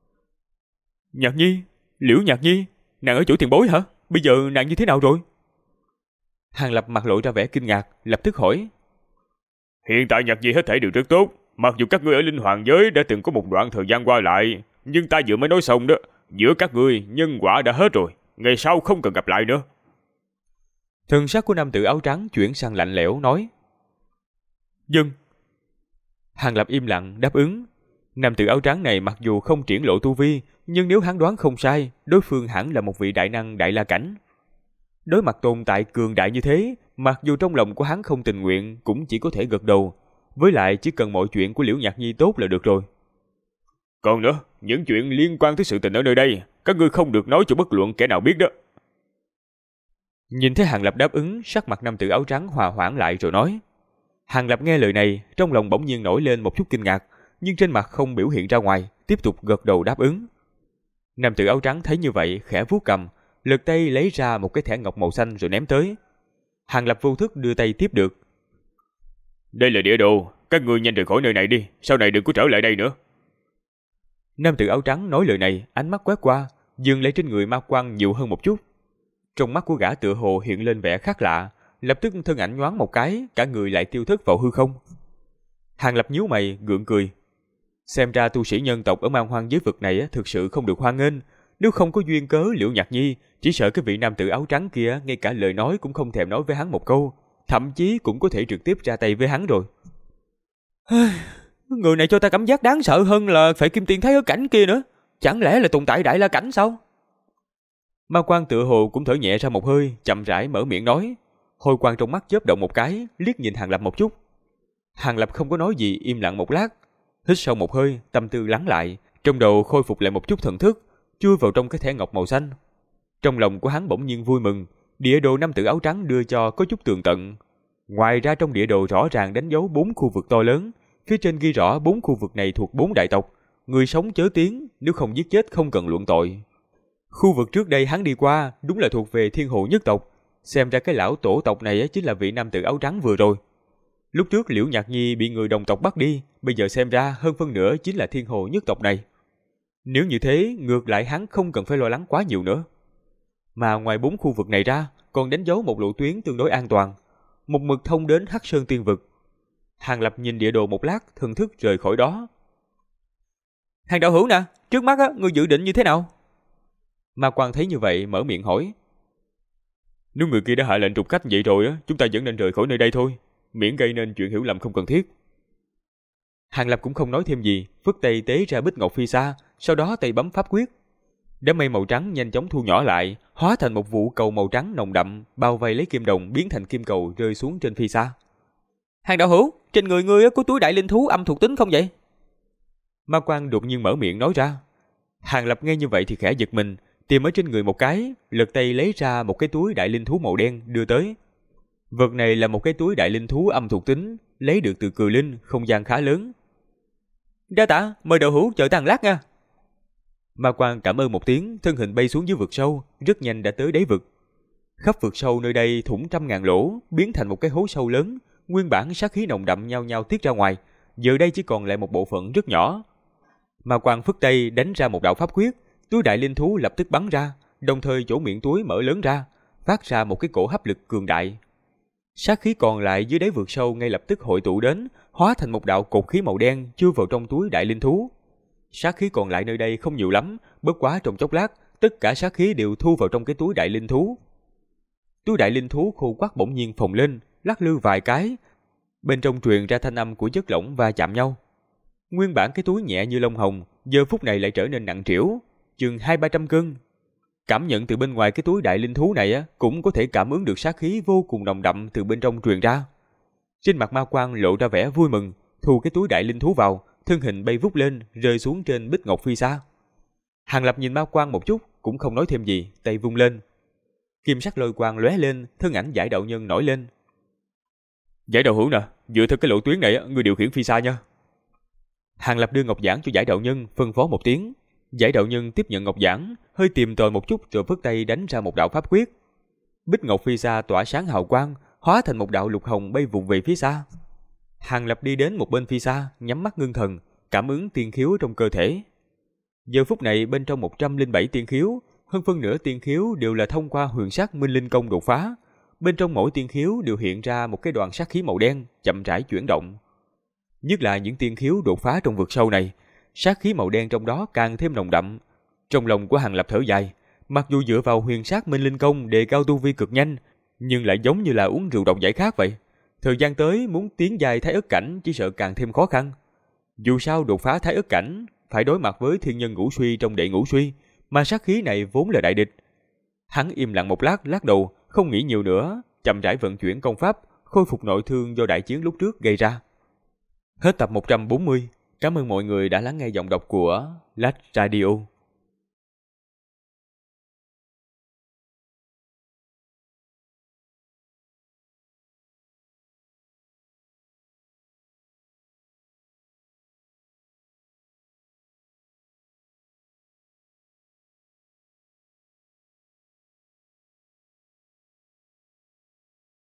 Nhạc Nhi, Liễu Nhạc Nhi, nàng ở chỗ tiền bối hả? Bây giờ nàng như thế nào rồi? Hàng Lập mặt lộ ra vẻ kinh ngạc, lập tức hỏi. Hiện tại Nhạc Nhi hết thảy đều rất tốt. Mặc dù các ngươi ở Linh Hoàng giới đã từng có một đoạn thời gian qua lại, nhưng ta vừa mới nói xong đó, giữa các ngươi nhân quả đã hết rồi, ngày sau không cần gặp lại nữa. Thần sắc của nam tử áo trắng chuyển sang lạnh lẽo nói. Dân. Hàng Lập im lặng đáp ứng. Nam tử áo trắng này mặc dù không triển lộ tu vi, nhưng nếu hắn đoán không sai, đối phương hẳn là một vị đại năng đại la cảnh. Đối mặt tồn tại cường đại như thế, mặc dù trong lòng của hắn không tình nguyện, cũng chỉ có thể gật đầu. Với lại chỉ cần mọi chuyện của Liễu Nhạc Nhi tốt là được rồi. Còn nữa, những chuyện liên quan tới sự tình ở nơi đây, các ngươi không được nói cho bất luận kẻ nào biết đó. Nhìn thấy Hàng Lập đáp ứng, sắc mặt nam tử áo trắng hòa hoãn lại rồi nói. Hàng Lập nghe lời này, trong lòng bỗng nhiên nổi lên một chút kinh ngạc, nhưng trên mặt không biểu hiện ra ngoài, tiếp tục gật đầu đáp ứng. Nam tử áo trắng thấy như vậy, khẽ vuốt cầm, lật tay lấy ra một cái thẻ ngọc màu xanh rồi ném tới. Hàng Lập vô thức đưa tay tiếp được. Đây là địa đồ, các ngươi nhanh rời khỏi nơi này đi, sau này đừng có trở lại đây nữa. Nam tử áo trắng nói lời này, ánh mắt quét qua, dừng lại trên người Ma Quang nhiều hơn một chút. Trong mắt của gã tựa hồ hiện lên vẻ khác lạ, lập tức thân ảnh nhoáng một cái, cả người lại tiêu thất vào hư không. Hàng Lập nhíu mày, gượng cười. Xem ra tu sĩ nhân tộc ở Man Hoang giới vực này thực sự không được hoan nghênh. Nếu không có duyên cớ Liễu Nhạc Nhi, chỉ sợ cái vị nam tử áo trắng kia ngay cả lời nói cũng không thèm nói với hắn một câu, thậm chí cũng có thể trực tiếp ra tay với hắn rồi. Người này cho ta cảm giác đáng sợ hơn là Phệ Kim Tiên thấy ở cảnh kia nữa. Chẳng lẽ là tồn tại đại la cảnh sao? Ma Quang tựa hồ cũng thở nhẹ ra một hơi, chậm rãi mở miệng nói. Hồi quang trong mắt chớp động một cái, liếc nhìn Hàng Lập một chút. Hàng Lập không có nói gì, im lặng một lát, hít sâu một hơi, tâm tư lắng lại, trong đầu khôi phục lại một chút thần thức, chui vào trong cái thẻ ngọc màu xanh. Trong lòng của hắn bỗng nhiên vui mừng, địa đồ nam tử áo trắng đưa cho có chút tường tận. Ngoài ra trong địa đồ rõ ràng đánh dấu 4 khu vực to lớn, phía trên ghi rõ 4 khu vực này thuộc 4 đại tộc, người sống chớ tiến, nếu không giết chết không cần luận tội. Khu vực trước đây hắn đi qua đúng là thuộc về Thiên Hồ nhất tộc, xem ra cái lão tổ tộc này chính là vị nam tử áo trắng vừa rồi. Lúc trước Liễu Nhạc Nhi bị người đồng tộc bắt đi, bây giờ xem ra hơn phân nửa chính là Thiên Hồ nhất tộc này. Nếu như thế, ngược lại hắn không cần phải lo lắng quá nhiều nữa. Mà ngoài 4 khu vực này ra, còn đánh dấu một lộ tuyến tương đối an toàn, một mực thông đến Hắc Sơn Tiên Vực. Hàng Lập nhìn địa đồ một lát, thần thức rời khỏi đó. Hàng đạo hữu nè, trước mắt ngươi dự định như thế nào? Ma Quang thấy như vậy mở miệng hỏi. Nếu người kia đã hạ lệnh trục khách vậy rồi, chúng ta vẫn nên rời khỏi nơi đây thôi, miễn gây nên chuyện hiểu lầm không cần thiết. Hàng Lập cũng không nói thêm gì, phất tay tế ra bích ngọc phi sa, sau đó tay bấm pháp quyết. Đám mây màu trắng nhanh chóng thu nhỏ lại, hóa thành một vụ cầu màu trắng nồng đậm, bao vây lấy kim đồng biến thành kim cầu rơi xuống trên phi sa. Hàng đạo hữu, trên người ngươi có túi đại linh thú âm thuộc tính không vậy? Ma Quang đột nhiên mở miệng nói ra. Hàng Lập nghe như vậy thì khẽ giật mình, tìm ở trên người một cái, lật tay lấy ra một cái túi đại linh thú màu đen đưa tới. Vật này là một cái túi đại linh thú âm thuộc tính, lấy được từ Cừ Linh, không gian khá lớn. Đa tạ, mời đạo hữu chờ ta một lát nha. Ma Quang cảm ơn một tiếng, thân hình bay xuống dưới vực sâu, rất nhanh đã tới đáy vực. Khắp vực sâu nơi đây thủng trăm ngàn lỗ, biến thành một cái hố sâu lớn, nguyên bản sát khí nồng đậm nhau nhau tiết ra ngoài, giờ đây chỉ còn lại một bộ phận rất nhỏ. Ma Quang phất tay đánh ra một đạo pháp quyết, túi đại linh thú lập tức bắn ra, đồng thời chỗ miệng túi mở lớn ra, phát ra một cái cổ hấp lực cường đại. Sát khí còn lại dưới đáy vực sâu ngay lập tức hội tụ đến, hóa thành một đạo cột khí màu đen chui vào trong túi đại linh thú. Sát khí còn lại nơi đây không nhiều lắm, bất quá trong chốc lát, tất cả sát khí đều thu vào trong cái túi đại linh thú. Túi đại linh thú khô quắt bỗng nhiên phồng lên, lắc lư vài cái, bên trong truyền ra thanh âm của chất lỏng va chạm nhau. Nguyên bản cái túi nhẹ như lông hồng, giờ phút này lại trở nên nặng trĩu, chừng 200-300 cân. Cảm nhận từ bên ngoài cái túi đại linh thú này cũng có thể cảm ứng được sát khí vô cùng nồng đậm từ bên trong truyền ra. Trên mặt Ma Quang lộ ra vẻ vui mừng, thu cái túi đại linh thú vào, thân hình bay vút lên, rơi xuống trên bích ngọc phi sa. Hàng Lập nhìn Ma Quang một chút, cũng không nói thêm gì, tay vung lên. Kim sắc lôi quang lóe lên, thân ảnh Giải đạo nhân nổi lên. Giải đạo hữu nè, dựa theo cái lộ tuyến này, ngươi điều khiển phi sa nha. Hàng Lập đưa ngọc giản cho Giải đạo nhân, phân phó một tiếng. Giải đạo nhân tiếp nhận ngọc giản, hơi tìm tòi một chút rồi phất tay đánh ra một đạo pháp quyết. Bích ngọc phi sa tỏa sáng hào quang, hóa thành một đạo lục hồng bay vụt về phía xa. Hàng Lập đi đến một bên phi sa, nhắm mắt ngưng thần, cảm ứng tiên khiếu trong cơ thể. Giờ phút này bên trong 107 tiên khiếu, hơn phân nửa tiên khiếu đều là thông qua huyền sắc minh linh công đột phá. Bên trong mỗi tiên khiếu đều hiện ra một cái đoàn sát khí màu đen, chậm rãi chuyển động. Nhất là những tiên khiếu đột phá trong vực sâu này, sát khí màu đen trong đó càng thêm nồng đậm. Trong lòng của Hàng Lập thở dài, mặc dù dựa vào huyền sắc minh linh công đề cao tu vi cực nhanh, nhưng lại giống như là uống rượu độc giải khát vậy. Thời gian tới muốn tiến giai thái ức cảnh chỉ sợ càng thêm khó khăn. Dù sao đột phá thái ức cảnh phải đối mặt với thiên nhân ngũ suy trong đệ ngũ suy, mà sát khí này vốn là đại địch. Hắn im lặng một lát, lắc đầu, không nghĩ nhiều nữa, chậm rãi vận chuyển công pháp, khôi phục nội thương do đại chiến lúc trước gây ra. Hết tập 140. Cảm ơn mọi người đã lắng nghe giọng đọc của Lách Radio.